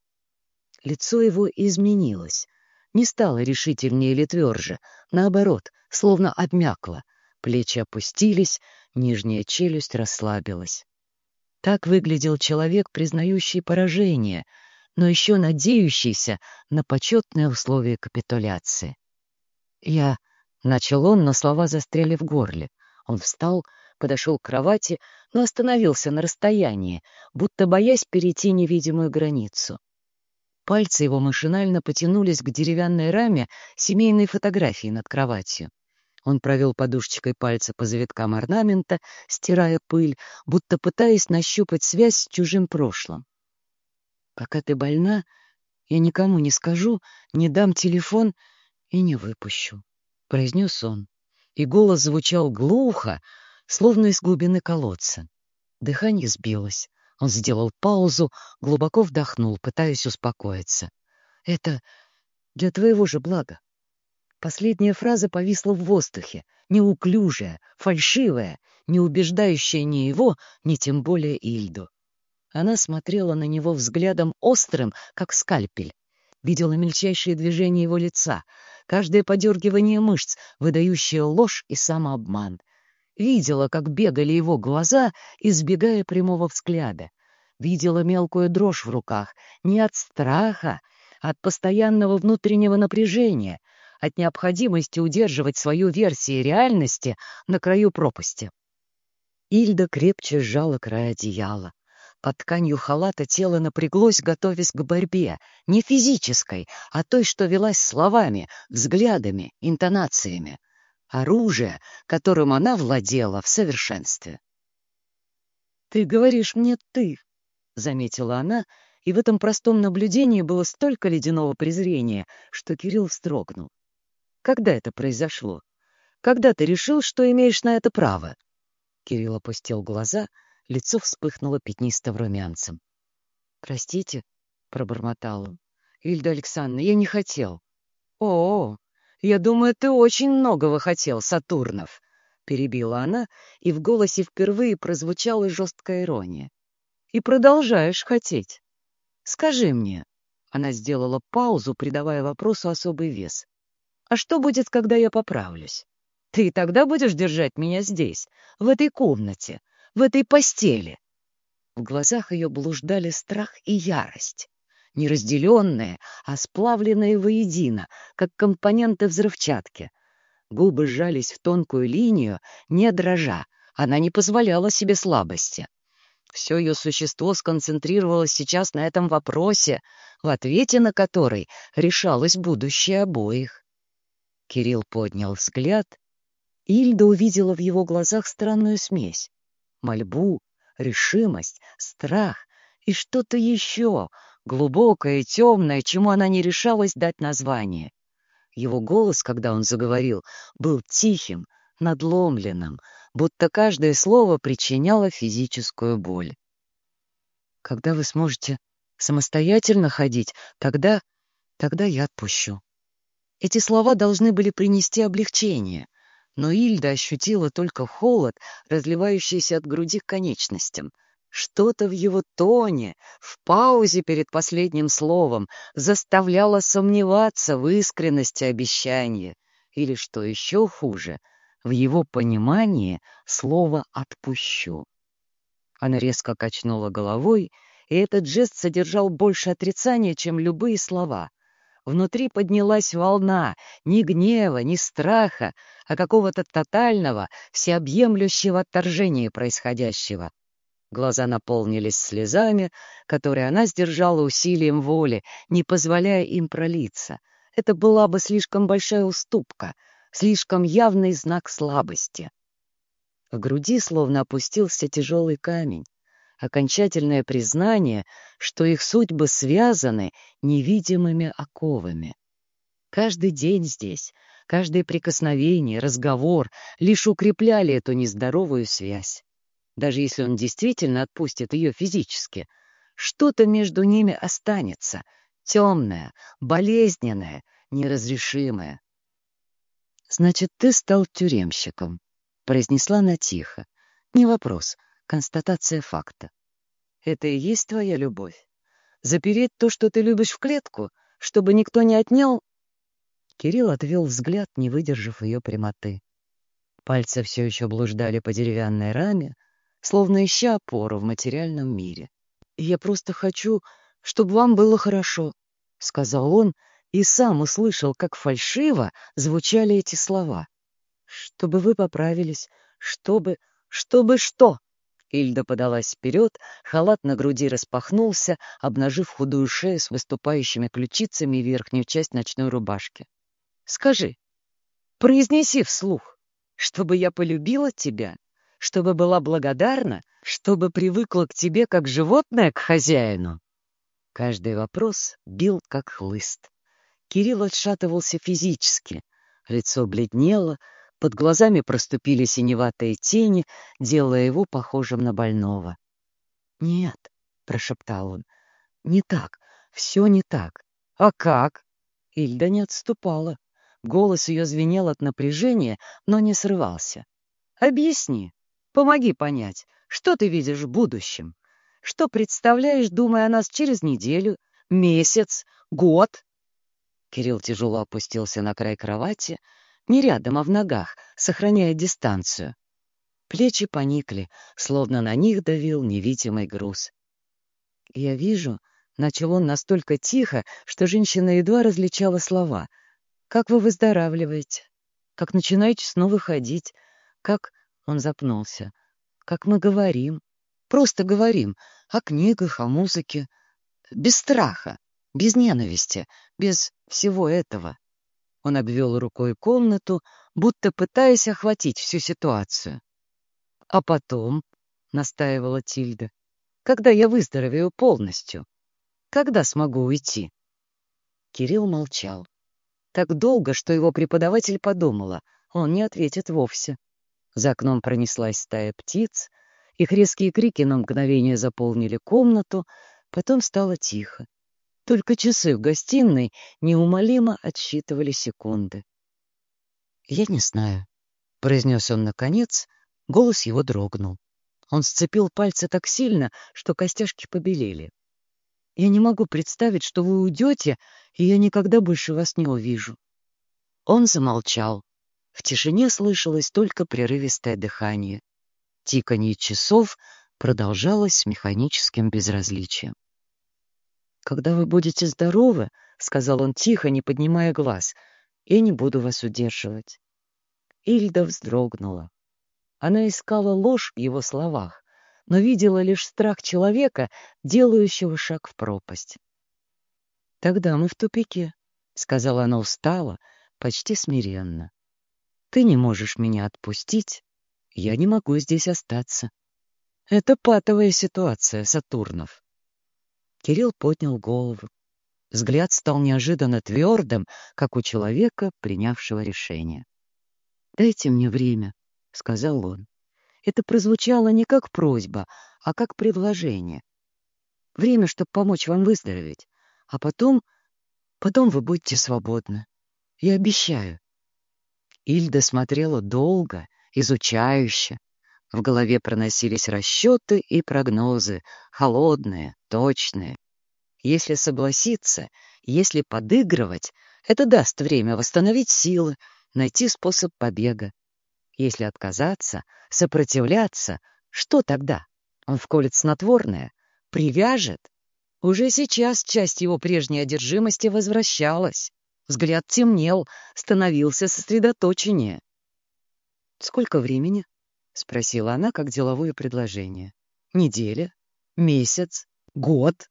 Лицо его изменилось, не стало решительнее или тверже, наоборот, словно обмякло, плечи опустились, нижняя челюсть расслабилась. Так выглядел человек, признающий поражение, но еще надеющийся на почетные условия капитуляции. «Я...» — начал он, но слова застряли в горле. Он встал, подошел к кровати, но остановился на расстоянии, будто боясь перейти невидимую границу. Пальцы его машинально потянулись к деревянной раме семейной фотографии над кроватью. Он провел подушечкой пальца по завиткам орнамента, стирая пыль, будто пытаясь нащупать связь с чужим прошлым. «Пока ты больна, я никому не скажу, не дам телефон и не выпущу», — произнес он. И голос звучал глухо, словно из глубины колодца. Дыхание сбилось. Он сделал паузу, глубоко вдохнул, пытаясь успокоиться. «Это для твоего же блага». Последняя фраза повисла в воздухе, неуклюжая, фальшивая, не убеждающая ни его, ни тем более Ильду. Она смотрела на него взглядом острым, как скальпель. Видела мельчайшие движения его лица, каждое подергивание мышц, выдающее ложь и самообман. Видела, как бегали его глаза, избегая прямого взгляда. Видела мелкую дрожь в руках, не от страха, а от постоянного внутреннего напряжения, от необходимости удерживать свою версию реальности на краю пропасти. Ильда крепче сжала край одеяла. Под тканью халата тело напряглось, готовясь к борьбе, не физической, а той, что велась словами, взглядами, интонациями. Оружие, которым она владела в совершенстве. «Ты говоришь мне «ты», — заметила она, и в этом простом наблюдении было столько ледяного презрения, что Кирилл вздрогнул. «Когда это произошло? Когда ты решил, что имеешь на это право?» Кирилл опустил глаза, лицо вспыхнуло пятнистым румянцем. «Простите», — пробормотал он. «Ильда Александровна, я не хотел». «О, я думаю, ты очень многого хотел, Сатурнов», — перебила она, и в голосе впервые прозвучала жесткая ирония. «И продолжаешь хотеть. Скажи мне, Она сделала паузу, придавая вопросу особый вес. «А что будет, когда я поправлюсь? Ты и тогда будешь держать меня здесь, в этой комнате, в этой постели?» В глазах ее блуждали страх и ярость, неразделенные, а сплавленные воедино, как компоненты взрывчатки. Губы сжались в тонкую линию, не дрожа. Она не позволяла себе слабости. Все ее существо сконцентрировалось сейчас на этом вопросе, в ответе на который решалось будущее обоих. Кирилл поднял взгляд. Ильда увидела в его глазах странную смесь. Мольбу, решимость, страх и что-то еще, глубокое и темное, чему она не решалась дать название. Его голос, когда он заговорил, был тихим, надломленным, будто каждое слово причиняло физическую боль. «Когда вы сможете самостоятельно ходить, тогда, тогда я отпущу». Эти слова должны были принести облегчение, но Ильда ощутила только холод, разливающийся от груди к конечностям. Что-то в его тоне, в паузе перед последним словом заставляло сомневаться в искренности обещания, или, что еще хуже, в его понимании слова «отпущу». Она резко качнула головой, и этот жест содержал больше отрицания, чем любые слова. Внутри поднялась волна ни гнева, ни страха, а какого-то тотального, всеобъемлющего отторжения происходящего. Глаза наполнились слезами, которые она сдержала усилием воли, не позволяя им пролиться. Это была бы слишком большая уступка, слишком явный знак слабости. В груди словно опустился тяжелый камень, окончательное признание, что их судьбы связаны невидимыми оковами. Каждый день здесь, каждое прикосновение, разговор лишь укрепляли эту нездоровую связь. Даже если он действительно отпустит ее физически, что-то между ними останется, темное, болезненное, неразрешимое. «Значит, ты стал тюремщиком», — произнесла она тихо. «Не вопрос, констатация факта. Это и есть твоя любовь? Запереть то, что ты любишь, в клетку, чтобы никто не отнял?» Кирилл отвел взгляд, не выдержав ее прямоты. Пальцы все еще блуждали по деревянной раме, словно ища опору в материальном мире. «Я просто хочу, чтобы вам было хорошо», — сказал он, и сам услышал, как фальшиво звучали эти слова. «Чтобы вы поправились, чтобы... чтобы что?» Ильда подалась вперед, халат на груди распахнулся, обнажив худую шею с выступающими ключицами и верхнюю часть ночной рубашки. «Скажи, произнеси вслух, чтобы я полюбила тебя, чтобы была благодарна, чтобы привыкла к тебе как животное к хозяину». Каждый вопрос бил как хлыст. Кирилл отшатывался физически, лицо бледнело, под глазами проступили синеватые тени, делая его похожим на больного. «Нет», — прошептал он, — «не так, все не так». «А как?» Ильда не отступала. Голос ее звенел от напряжения, но не срывался. «Объясни, помоги понять, что ты видишь в будущем? Что представляешь, думая о нас через неделю, месяц, год?» Кирилл тяжело опустился на край кровати, не рядом, а в ногах, сохраняя дистанцию. Плечи поникли, словно на них давил невидимый груз. «Я вижу», — начал он настолько тихо, что женщина едва различала слова, «как вы выздоравливаете, как начинаете снова ходить, как...» — он запнулся. «Как мы говорим, просто говорим о книгах, о музыке, без страха, без ненависти, без всего этого». Он обвел рукой комнату, будто пытаясь охватить всю ситуацию. «А потом», — настаивала Тильда, — «когда я выздоровею полностью, когда смогу уйти?» Кирилл молчал. Так долго, что его преподаватель подумала, он не ответит вовсе. За окном пронеслась стая птиц, их резкие крики на мгновение заполнили комнату, потом стало тихо. Только часы в гостиной неумолимо отсчитывали секунды. «Я не знаю», — произнес он наконец, голос его дрогнул. Он сцепил пальцы так сильно, что костяшки побелели. Я не могу представить, что вы уйдете, и я никогда больше вас не увижу». Он замолчал. В тишине слышалось только прерывистое дыхание. Тиканье часов продолжалось с механическим безразличием. «Когда вы будете здоровы, — сказал он тихо, не поднимая глаз, — я не буду вас удерживать». Ильда вздрогнула. Она искала ложь в его словах, но видела лишь страх человека, делающего шаг в пропасть. «Тогда мы в тупике», — сказала она устало, почти смиренно. «Ты не можешь меня отпустить, я не могу здесь остаться. Это патовая ситуация, Сатурнов». Кирилл поднял голову. Взгляд стал неожиданно твердым, как у человека, принявшего решение. «Дайте мне время», — сказал он. Это прозвучало не как просьба, а как предложение. «Время, чтобы помочь вам выздороветь, а потом... потом вы будете свободны. Я обещаю». Ильда смотрела долго, изучающе. В голове проносились расчеты и прогнозы, холодные, точные. Если согласиться, если подыгрывать, это даст время восстановить силы, найти способ побега. Если отказаться, сопротивляться, что тогда? Он вколет снотворное, привяжет. Уже сейчас часть его прежней одержимости возвращалась. Взгляд темнел, становился сосредоточеннее. «Сколько времени?» — спросила она, как деловое предложение. «Неделя? Месяц? Год?»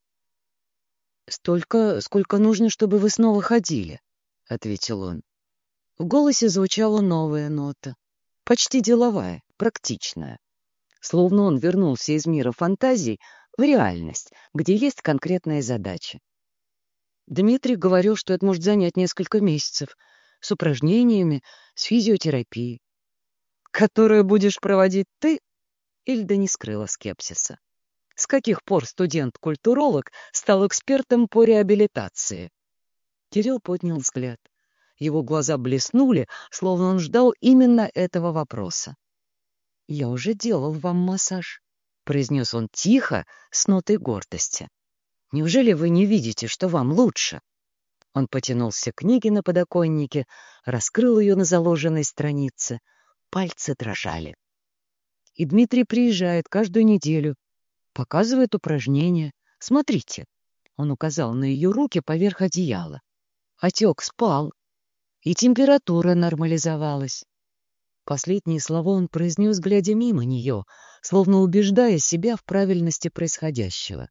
«Столько, сколько нужно, чтобы вы снова ходили», — ответил он. В голосе звучала новая нота, почти деловая, практичная. Словно он вернулся из мира фантазий в реальность, где есть конкретная задача. Дмитрий говорил, что это может занять несколько месяцев, с упражнениями, с физиотерапией. «Которую будешь проводить ты?» Ильда не скрыла скепсиса. С каких пор студент-культуролог стал экспертом по реабилитации? Кирилл поднял взгляд. Его глаза блеснули, словно он ждал именно этого вопроса. «Я уже делал вам массаж», — произнес он тихо, с нотой гордости. «Неужели вы не видите, что вам лучше?» Он потянулся к книге на подоконнике, раскрыл ее на заложенной странице. Пальцы дрожали. «И Дмитрий приезжает каждую неделю, показывает упражнения. Смотрите». Он указал на ее руки поверх одеяла. Отек спал, и температура нормализовалась. Последние слова он произнес, глядя мимо нее, словно убеждая себя в правильности происходящего.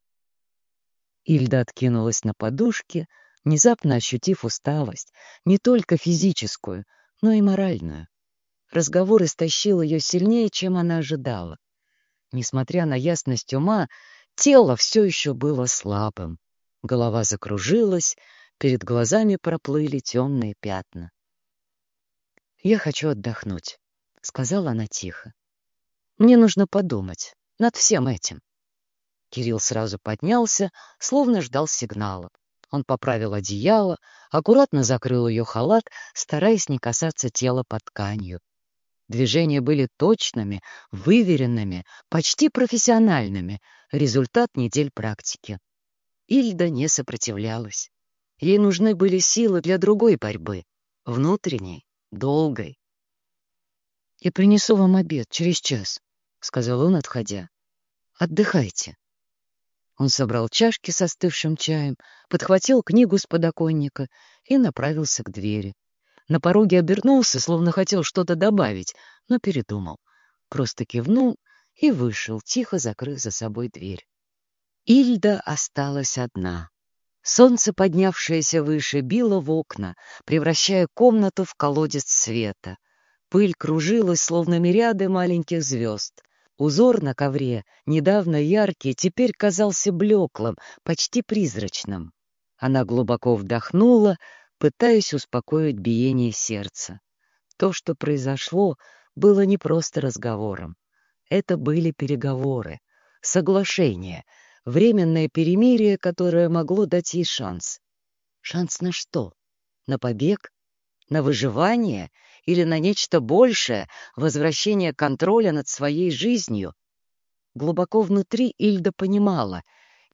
Ильда откинулась на подушке, внезапно ощутив усталость, не только физическую, но и моральную. Разговор истощил ее сильнее, чем она ожидала. Несмотря на ясность ума, тело все еще было слабым. Голова закружилась, перед глазами проплыли темные пятна. «Я хочу отдохнуть», — сказала она тихо. «Мне нужно подумать над всем этим». Кирилл сразу поднялся, словно ждал сигнала. Он поправил одеяло, аккуратно закрыл ее халат, стараясь не касаться тела под тканью. Движения были точными, выверенными, почти профессиональными, результат недель практики. Ильда не сопротивлялась. Ей нужны были силы для другой борьбы, внутренней, долгой. «Я принесу вам обед через час», — сказал он, отходя. «Отдыхайте». Он собрал чашки с остывшим чаем, подхватил книгу с подоконника и направился к двери. На пороге обернулся, словно хотел что-то добавить, но передумал. Просто кивнул и вышел, тихо закрыв за собой дверь. Ильда осталась одна. Солнце, поднявшееся выше, било в окна, превращая комнату в колодец света. Пыль кружилась, словно мириады маленьких звезд. Узор на ковре, недавно яркий, теперь казался блеклым, почти призрачным. Она глубоко вдохнула, пытаясь успокоить биение сердца. То, что произошло, было не просто разговором. Это были переговоры, соглашения, временное перемирие, которое могло дать ей шанс. Шанс на что? На побег? На выживание? Или на нечто большее, возвращение контроля над своей жизнью? Глубоко внутри Ильда понимала,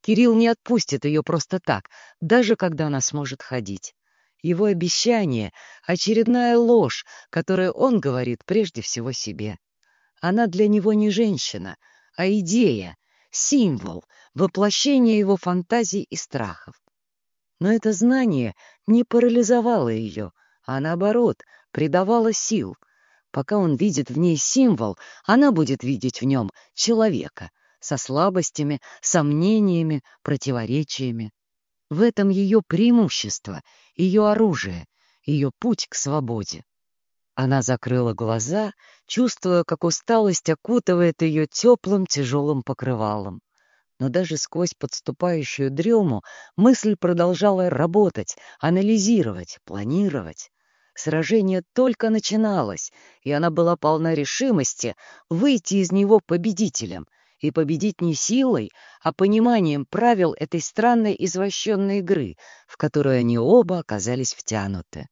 Кирилл не отпустит ее просто так, даже когда она сможет ходить. Его обещание — очередная ложь, которую он говорит прежде всего себе. Она для него не женщина, а идея, символ, воплощение его фантазий и страхов. Но это знание не парализовало ее, а наоборот, придавало сил. Пока он видит в ней символ, она будет видеть в нем человека со слабостями, сомнениями, противоречиями. В этом ее преимущество, ее оружие, ее путь к свободе. Она закрыла глаза, чувствуя, как усталость окутывает ее теплым тяжелым покрывалом. Но даже сквозь подступающую дрему мысль продолжала работать, анализировать, планировать. Сражение только начиналось, и она была полна решимости выйти из него победителем, и победить не силой, а пониманием правил этой странной извращенной игры, в которую они оба оказались втянуты.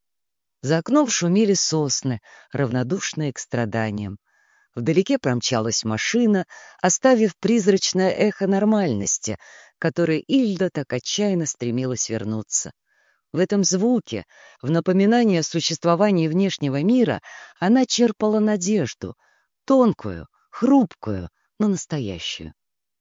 За окном шумели сосны, равнодушные к страданиям. Вдалеке промчалась машина, оставив призрачное эхо нормальности, к которой Ильда так отчаянно стремилась вернуться. В этом звуке, в напоминании о существовании внешнего мира, она черпала надежду, тонкую, хрупкую, но настоящую.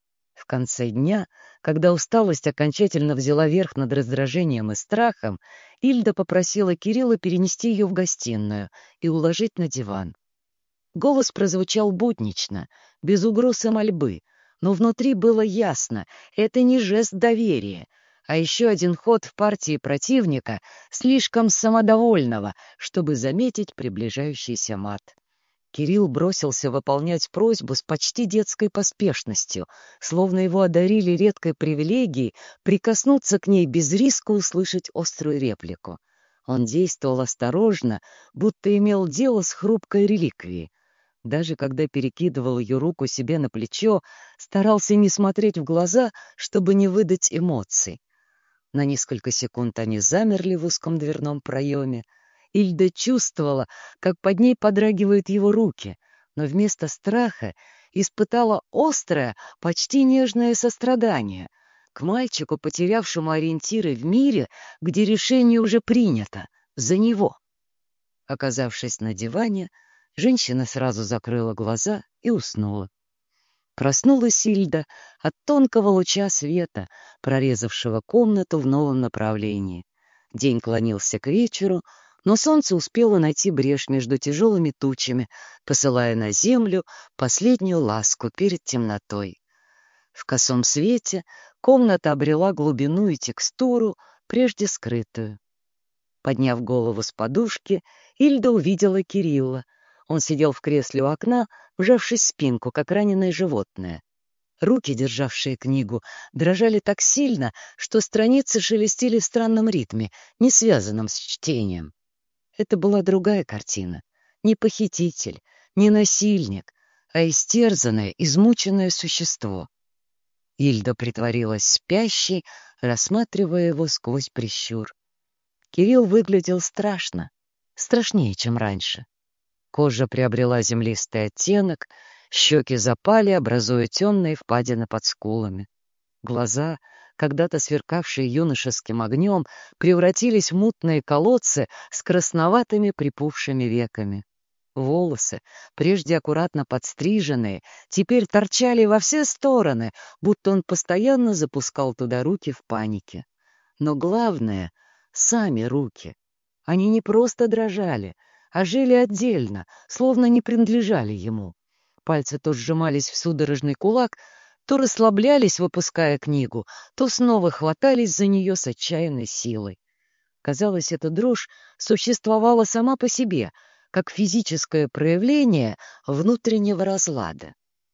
В конце дня, когда усталость окончательно взяла верх над раздражением и страхом, Ильда попросила Кирилла перенести ее в гостиную и уложить на диван. Голос прозвучал буднично, без угроз и мольбы, но внутри было ясно — это не жест доверия, а еще один ход в партии противника, слишком самодовольного, чтобы заметить приближающийся мат. Кирилл бросился выполнять просьбу с почти детской поспешностью, словно его одарили редкой привилегией прикоснуться к ней без риска услышать острую реплику. Он действовал осторожно, будто имел дело с хрупкой реликвией. Даже когда перекидывал ее руку себе на плечо, старался не смотреть в глаза, чтобы не выдать эмоций. На несколько секунд они замерли в узком дверном проеме. Ильда чувствовала, как под ней подрагивают его руки, но вместо страха испытала острое, почти нежное сострадание к мальчику, потерявшему ориентиры в мире, где решение уже принято, за него. Оказавшись на диване, женщина сразу закрыла глаза и уснула. Проснулась Ильда от тонкого луча света, прорезавшего комнату в новом направлении. День клонился к вечеру, но солнце успело найти брешь между тяжелыми тучами, посылая на землю последнюю ласку перед темнотой. В косом свете комната обрела глубину и текстуру, прежде скрытую. Подняв голову с подушки, Ильда увидела Кирилла. Он сидел в кресле у окна, вжавшись в спинку, как раненое животное. Руки, державшие книгу, дрожали так сильно, что страницы шелестели в странном ритме, не связанном с чтением. Это была другая картина. Не похититель, не насильник, а истерзанное, измученное существо. Ильда притворилась спящей, рассматривая его сквозь прищур. Кирилл выглядел страшно, страшнее, чем раньше. Кожа приобрела землистый оттенок, щеки запали, образуя темные впадины под скулами. Глаза, когда-то сверкавшие юношеским огнем, превратились в мутные колодцы с красноватыми припухшими веками. Волосы, прежде аккуратно подстриженные, теперь торчали во все стороны, будто он постоянно запускал туда руки в панике. Но главное — сами руки. Они не просто дрожали, а жили отдельно, словно не принадлежали ему. Пальцы то сжимались в судорожный кулак, то расслаблялись, выпуская книгу, то снова хватались за нее с отчаянной силой. Казалось, эта дрожь существовала сама по себе, как физическое проявление внутреннего разлада.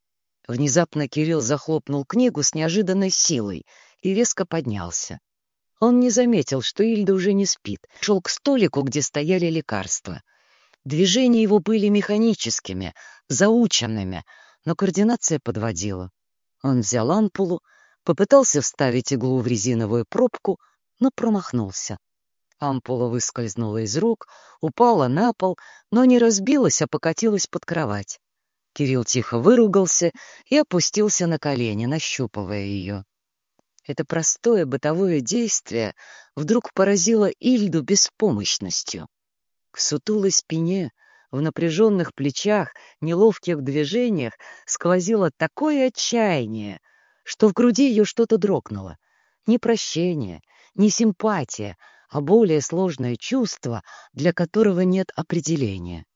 Внезапно Кирилл захлопнул книгу с неожиданной силой и резко поднялся. Он не заметил, что Ильда уже не спит, шел к столику, где стояли лекарства. Движения его были механическими, заученными, но координация подводила. Он взял ампулу, попытался вставить иглу в резиновую пробку, но промахнулся. Ампула выскользнула из рук, упала на пол, но не разбилась, а покатилась под кровать. Кирилл тихо выругался и опустился на колени, нащупывая ее. Это простое бытовое действие вдруг поразило Ильду беспомощностью. В сутулой спине, в напряженных плечах, неловких движениях сквозило такое отчаяние, что в груди ее что-то дрогнуло. Не прощение, не симпатия, а более сложное чувство, для которого нет определения.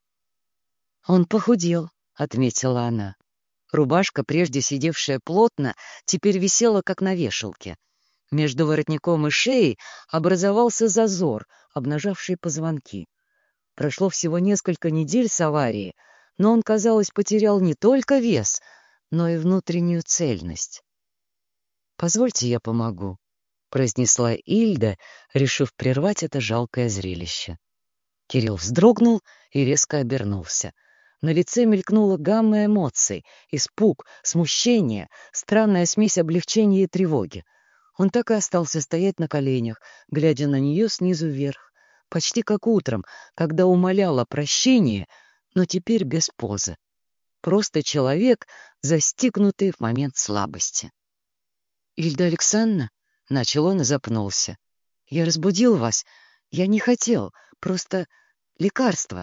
«Он похудел», — отметила она. Рубашка, прежде сидевшая плотно, теперь висела, как на вешалке. Между воротником и шеей образовался зазор, обнажавший позвонки. Прошло всего несколько недель с аварии, но он, казалось, потерял не только вес, но и внутреннюю цельность. «Позвольте, я помогу», — произнесла Ильда, решив прервать это жалкое зрелище. Кирилл вздрогнул и резко обернулся. На лице мелькнула гамма эмоций — испуг, смущение, странная смесь облегчения и тревоги. Он так и остался стоять на коленях, глядя на нее снизу вверх, почти как утром, когда умолял о прощении, но теперь без позы. Просто человек, застигнутый в момент слабости. «Ильда Александровна?» — начал он и запнулся. «Я разбудил вас. Я не хотел. Просто лекарство.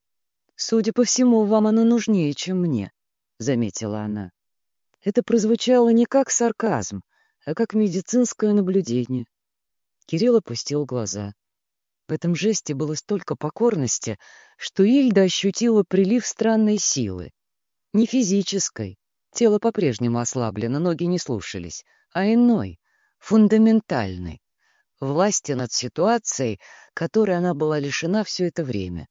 Судя по всему, вам оно нужнее, чем мне», — заметила она. Это прозвучало не как сарказм, а как медицинское наблюдение. Кирилл опустил глаза. В этом жесте было столько покорности, что Ильда ощутила прилив странной силы. Не физической, тело по-прежнему ослаблено, ноги не слушались, а иной, фундаментальной, власти над ситуацией, которой она была лишена все это время.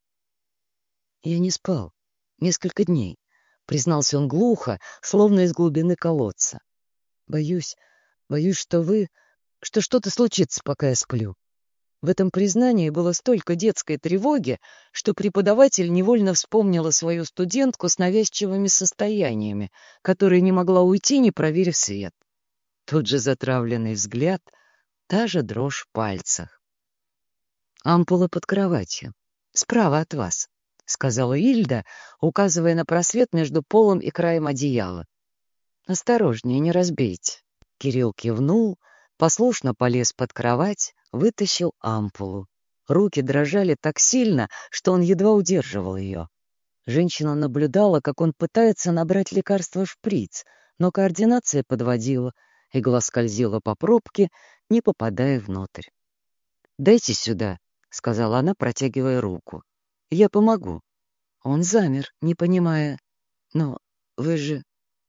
«Я не спал. Несколько дней», — признался он глухо, словно из глубины колодца. «Боюсь, боюсь, что вы... что что-то случится, пока я сплю». В этом признании было столько детской тревоги, что преподаватель невольно вспомнила свою студентку с навязчивыми состояниями, которая не могла уйти, не проверив свет. Тот же затравленный взгляд, та же дрожь в пальцах. «Ампула под кроватью. Справа от вас», — сказала Ильда, указывая на просвет между полом и краем одеяла. «Осторожнее, не разбейте». Кирилл кивнул, послушно полез под кровать, вытащил ампулу. Руки дрожали так сильно, что он едва удерживал ее. Женщина наблюдала, как он пытается набрать лекарство в шприц, но координация подводила, игла скользила по пробке, не попадая внутрь. «Дайте сюда», — сказала она, протягивая руку. «Я помогу». Он замер, не понимая. «Но вы же...»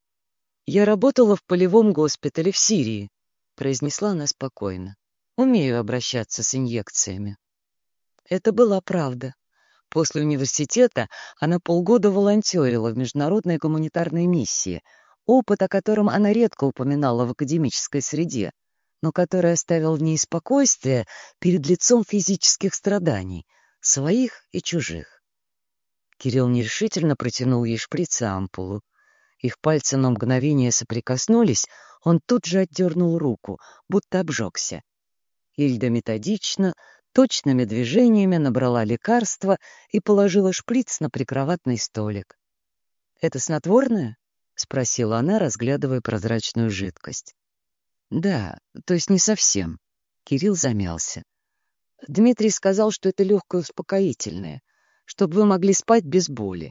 «Я работала в полевом госпитале в Сирии», — произнесла она спокойно. «Умею обращаться с инъекциями». Это была правда. После университета она полгода волонтерила в международной гуманитарной миссии, опыт, о котором она редко упоминала в академической среде, но который оставил в ней спокойствие перед лицом физических страданий, своих и чужих. Кирилл нерешительно протянул ей шприц и ампулу. Их пальцы на мгновение соприкоснулись, он тут же отдернул руку, будто обжегся. Ильда методично, точными движениями набрала лекарство и положила шприц на прикроватный столик. «Это снотворное?» — спросила она, разглядывая прозрачную жидкость. «Да, то есть не совсем». Кирилл замялся. «Дмитрий сказал, что это легкое успокоительное, чтобы вы могли спать без боли».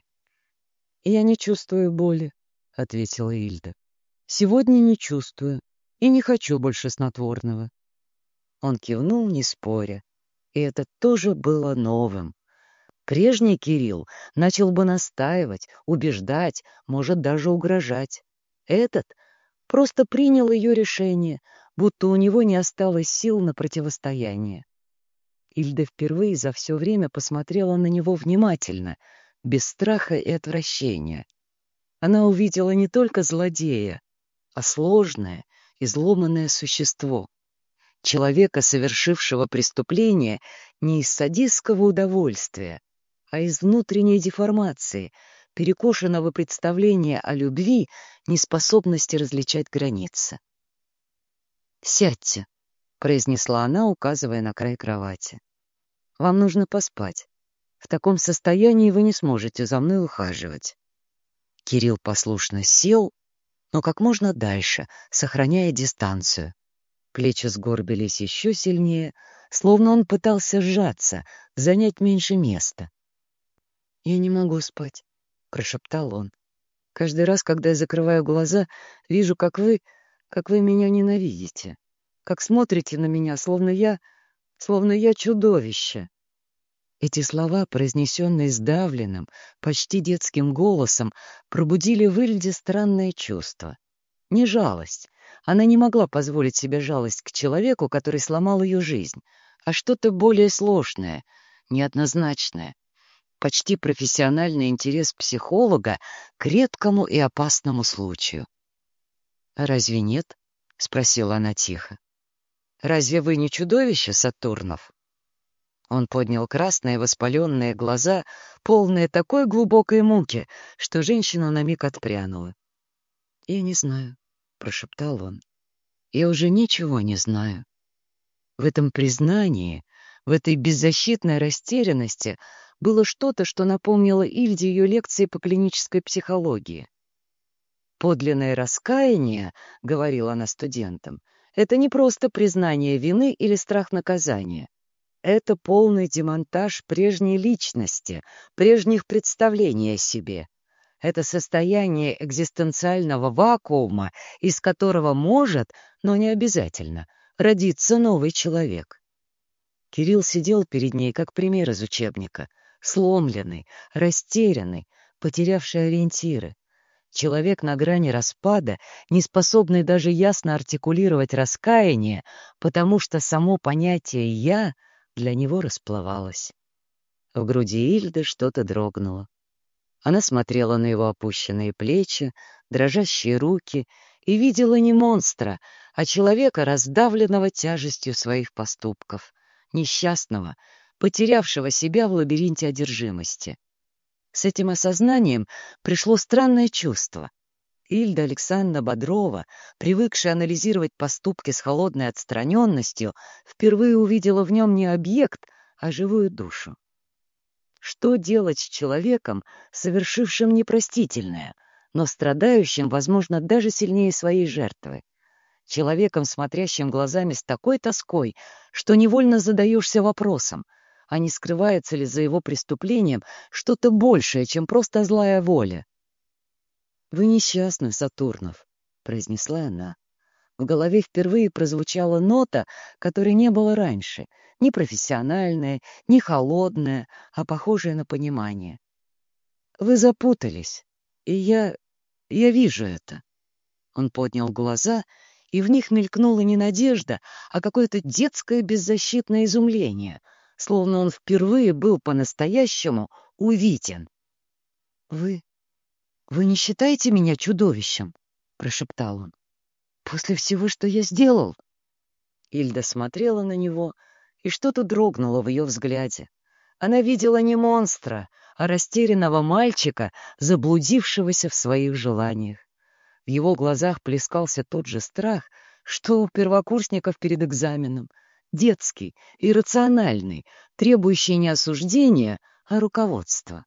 «Я не чувствую боли», — ответила Ильда. «Сегодня не чувствую и не хочу больше снотворного». Он кивнул, не споря. И это тоже было новым. Прежний Кирилл начал бы настаивать, убеждать, может, даже угрожать. Этот просто принял ее решение, будто у него не осталось сил на противостояние. Ильда впервые за все время посмотрела на него внимательно, без страха и отвращения. Она увидела не только злодея, а сложное, изломанное существо. Человека, совершившего преступление не из садистского удовольствия, а из внутренней деформации, перекошенного представления о любви, неспособности различать границы. «Сядьте», — произнесла она, указывая на край кровати. «Вам нужно поспать. В таком состоянии вы не сможете за мной ухаживать». Кирилл послушно сел, но как можно дальше, сохраняя дистанцию. Плечи сгорбились еще сильнее, словно он пытался сжаться, занять меньше места. «Я не могу спать», — прошептал он. «Каждый раз, когда я закрываю глаза, вижу, как вы, как вы меня ненавидите, как смотрите на меня, словно я, словно я чудовище». Эти слова, произнесенные сдавленным, почти детским голосом, пробудили в Ильде странное чувство. Не жалость. Она не могла позволить себе жалость к человеку, который сломал ее жизнь, а что-то более сложное, неоднозначное. Почти профессиональный интерес психолога к редкому и опасному случаю. «А разве нет?» — спросила она тихо. «Разве вы не чудовище, Сатурнов?» Он поднял красные воспаленные глаза, полные такой глубокой муки, что женщина на миг отпрянула. «Я не знаю», — прошептал он. «Я уже ничего не знаю». В этом признании, в этой беззащитной растерянности было что-то, что напомнило Ильде ее лекции по клинической психологии. «Подлинное раскаяние, — говорила она студентам, — это не просто признание вины или страх наказания. Это полный демонтаж прежней личности, прежних представлений о себе. Это состояние экзистенциального вакуума, из которого может, но не обязательно, родиться новый человек». Кирилл сидел перед ней, как пример из учебника, сломленный, растерянный, потерявший ориентиры. Человек на грани распада, не способный даже ясно артикулировать раскаяние, потому что само понятие «я» для него расплывалось. В груди Ильды что-то дрогнуло. Она смотрела на его опущенные плечи, дрожащие руки и видела не монстра, а человека, раздавленного тяжестью своих поступков, несчастного, потерявшего себя в лабиринте одержимости. С этим осознанием пришло странное чувство. Ильда Александровна Бодрова, привыкшая анализировать поступки с холодной отстраненностью, впервые увидела в нем не объект, а живую душу. Что делать с человеком, совершившим непростительное, но страдающим, возможно, даже сильнее своей жертвы? Человеком, смотрящим глазами с такой тоской, что невольно задаешься вопросом, а не скрывается ли за его преступлением что-то большее, чем просто злая воля? «Вы несчастны, Сатурнов», — произнесла она. В голове впервые прозвучала нота, которой не было раньше, ни профессиональная, ни холодная, а похожая на понимание. «Вы запутались, и я... я вижу это». Он поднял глаза, и в них мелькнула не надежда, а какое-то детское беззащитное изумление, словно он впервые был по-настоящему увиден. «Вы... вы не считаете меня чудовищем?» — прошептал он. «После всего, что я сделал?» Ильда смотрела на него, и что-то дрогнуло в ее взгляде. Она видела не монстра, а растерянного мальчика, заблудившегося в своих желаниях. В его глазах плескался тот же страх, что у первокурсников перед экзаменом. Детский, иррациональный, требующий не осуждения, а руководства.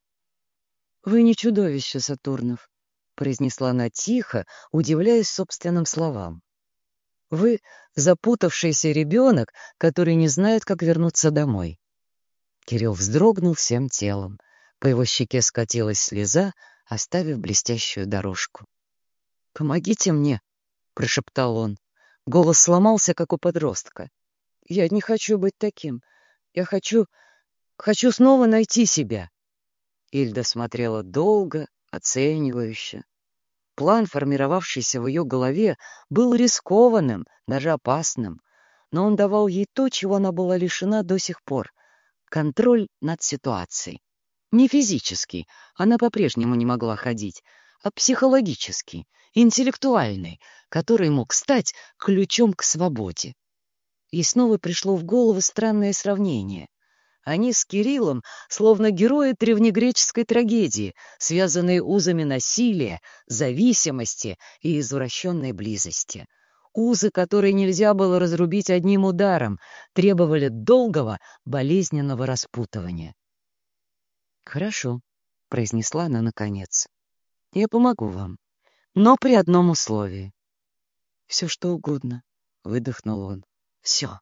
«Вы не чудовище, Сатурнов», — произнесла она тихо, удивляясь собственным словам. «Вы запутавшийся ребенок, который не знает, как вернуться домой». Кирилл вздрогнул всем телом. По его щеке скатилась слеза, оставив блестящую дорожку. «Помогите мне», — прошептал он. Голос сломался, как у подростка. «Я не хочу быть таким. Я хочу... хочу снова найти себя». Ильда смотрела долго, оценивающе. План, формировавшийся в ее голове, был рискованным, даже опасным, но он давал ей то, чего она была лишена до сих пор — контроль над ситуацией. Не физический, она по-прежнему не могла ходить, а психологический, интеллектуальный, который мог стать ключом к свободе. Ей снова пришло в голову странное сравнение. Они с Кириллом словно герои древнегреческой трагедии, связанные узами насилия, зависимости и извращенной близости. Узы, которые нельзя было разрубить одним ударом, требовали долгого, болезненного распутывания. «Хорошо», — произнесла она наконец. «Я помогу вам, но при одном условии». «Все что угодно», выдохнул он. Все.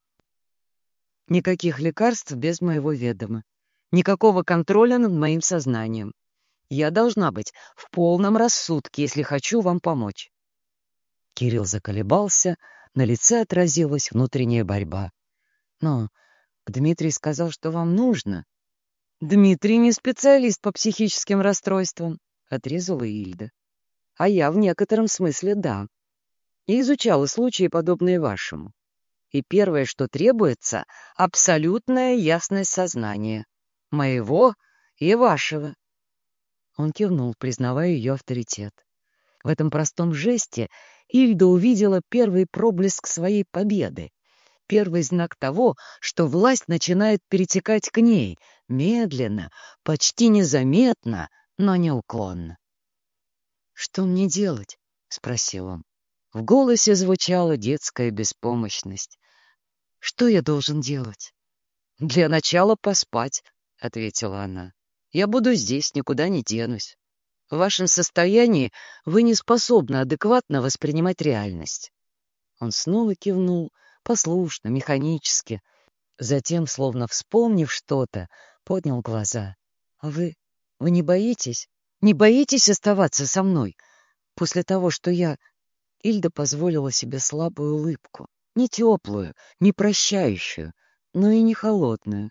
Никаких лекарств без моего ведома. Никакого контроля над моим сознанием. Я должна быть в полном рассудке, если хочу вам помочь. Кирилл заколебался, на лице отразилась внутренняя борьба. Но Дмитрий сказал, что вам нужно. Дмитрий не специалист по психическим расстройствам, отрезала Ильда. А я в некотором смысле да. И изучала случаи, подобные вашему. И первое, что требуется, абсолютная ясность сознания. Моего и вашего. Он кивнул, признавая ее авторитет. В этом простом жесте Ильда увидела первый проблеск своей победы. Первый знак того, что власть начинает перетекать к ней, медленно, почти незаметно, но неуклонно. «Что мне делать?» — спросил он. В голосе звучала детская беспомощность. «Что я должен делать?» «Для начала поспать», — ответила она. «Я буду здесь, никуда не денусь. В вашем состоянии вы не способны адекватно воспринимать реальность». Он снова кивнул, послушно, механически. Затем, словно вспомнив что-то, поднял глаза. «А вы... вы не боитесь? Не боитесь оставаться со мной? После того, что я...» Ильда позволила себе слабую улыбку. Не теплую, не прощающую, но и не холодную.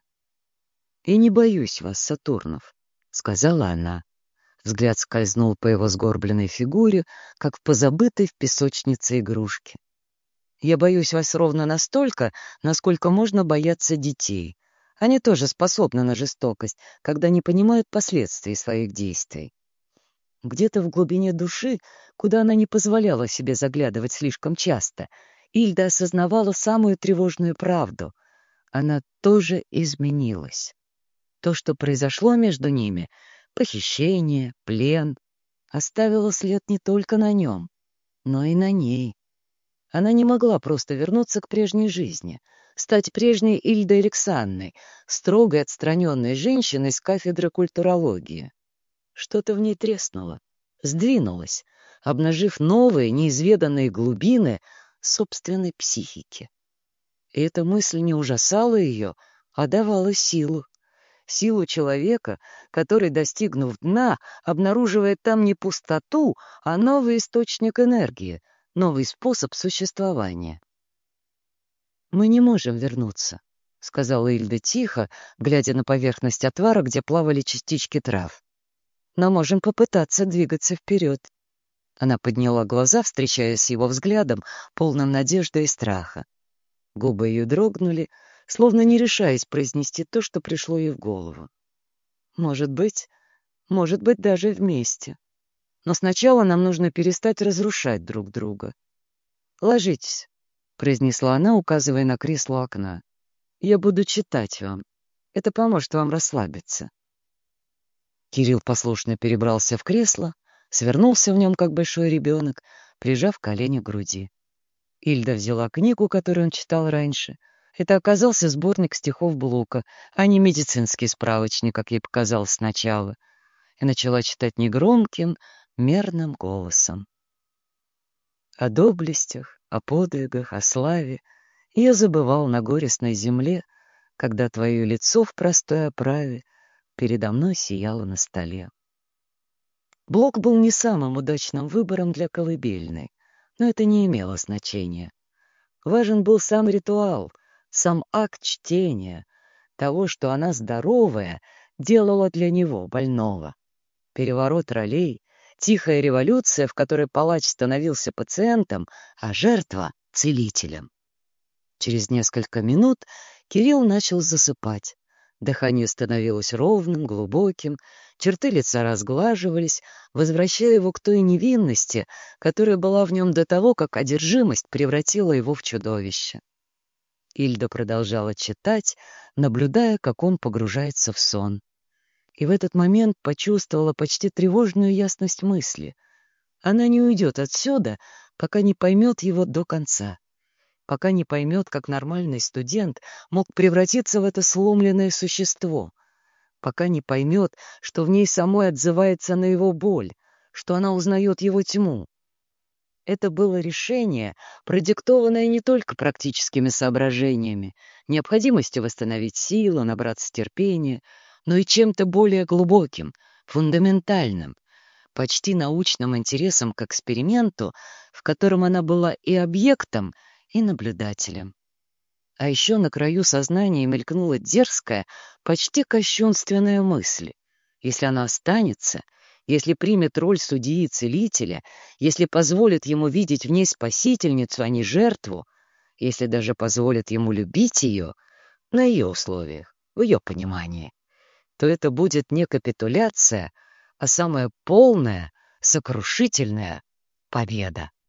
«И не боюсь вас, Сатурнов», — сказала она. Взгляд скользнул по его сгорбленной фигуре, как в позабытой в песочнице игрушке. «Я боюсь вас ровно настолько, насколько можно бояться детей. Они тоже способны на жестокость, когда не понимают последствий своих действий». Где-то в глубине души, куда она не позволяла себе заглядывать слишком часто, Ильда осознавала самую тревожную правду. Она тоже изменилась. То, что произошло между ними, похищение, плен, оставило след не только на нем, но и на ней. Она не могла просто вернуться к прежней жизни, стать прежней Ильдой Александрой, строгой отстраненной женщиной с кафедры культурологии. Что-то в ней треснуло, сдвинулось, обнажив новые, неизведанные глубины собственной психики. И эта мысль не ужасала ее, а давала силу. Силу человека, который, достигнув дна, обнаруживает там не пустоту, а новый источник энергии, новый способ существования. «Мы не можем вернуться», — сказала Ильда тихо, глядя на поверхность отвара, где плавали частички трав. «Но можем попытаться двигаться вперед». Она подняла глаза, встречаясь с его взглядом, полным надежды и страха. Губы ее дрогнули, словно не решаясь произнести то, что пришло ей в голову. «Может быть, может быть, даже вместе. Но сначала нам нужно перестать разрушать друг друга. Ложитесь», — произнесла она, указывая на кресло у окна. «Я буду читать вам. Это поможет вам расслабиться». Кирилл послушно перебрался в кресло, свернулся в нем, как большой ребенок, прижав колени к груди. Ильда взяла книгу, которую он читал раньше. Это оказался сборник стихов Блока, а не медицинский справочник, как ей показалось сначала, и начала читать негромким, мерным голосом. О доблестях, о подвигах, о славе я забывал на горестной земле, когда твое лицо в простой оправе передо мной сияло на столе. Блок был не самым удачным выбором для колыбельной, но это не имело значения. Важен был сам ритуал, сам акт чтения, того, что она здоровая делала для него, больного. Переворот ролей, тихая революция, в которой палач становился пациентом, а жертва — целителем. Через несколько минут Кирилл начал засыпать. Дыхание становилось ровным, глубоким, черты лица разглаживались, возвращая его к той невинности, которая была в нем до того, как одержимость превратила его в чудовище. Ильда продолжала читать, наблюдая, как он погружается в сон. И в этот момент почувствовала почти тревожную ясность мысли. Она не уйдет отсюда, пока не поймет его до конца. Пока не поймет, как нормальный студент мог превратиться в это сломленное существо. Пока не поймет, что в ней самой отзывается на его боль, что она узнает его тьму. Это было решение, продиктованное не только практическими соображениями, необходимостью восстановить силу, набраться терпения, но и чем-то более глубоким, фундаментальным, почти научным интересом к эксперименту, в котором она была и объектом, и наблюдателем. А еще на краю сознания мелькнула дерзкая, почти кощунственная мысль. Если она останется, если примет роль судьи и целителя, если позволит ему видеть в ней спасительницу, а не жертву, если даже позволит ему любить ее на ее условиях, в ее понимании, то это будет не капитуляция, а самая полная, сокрушительная победа.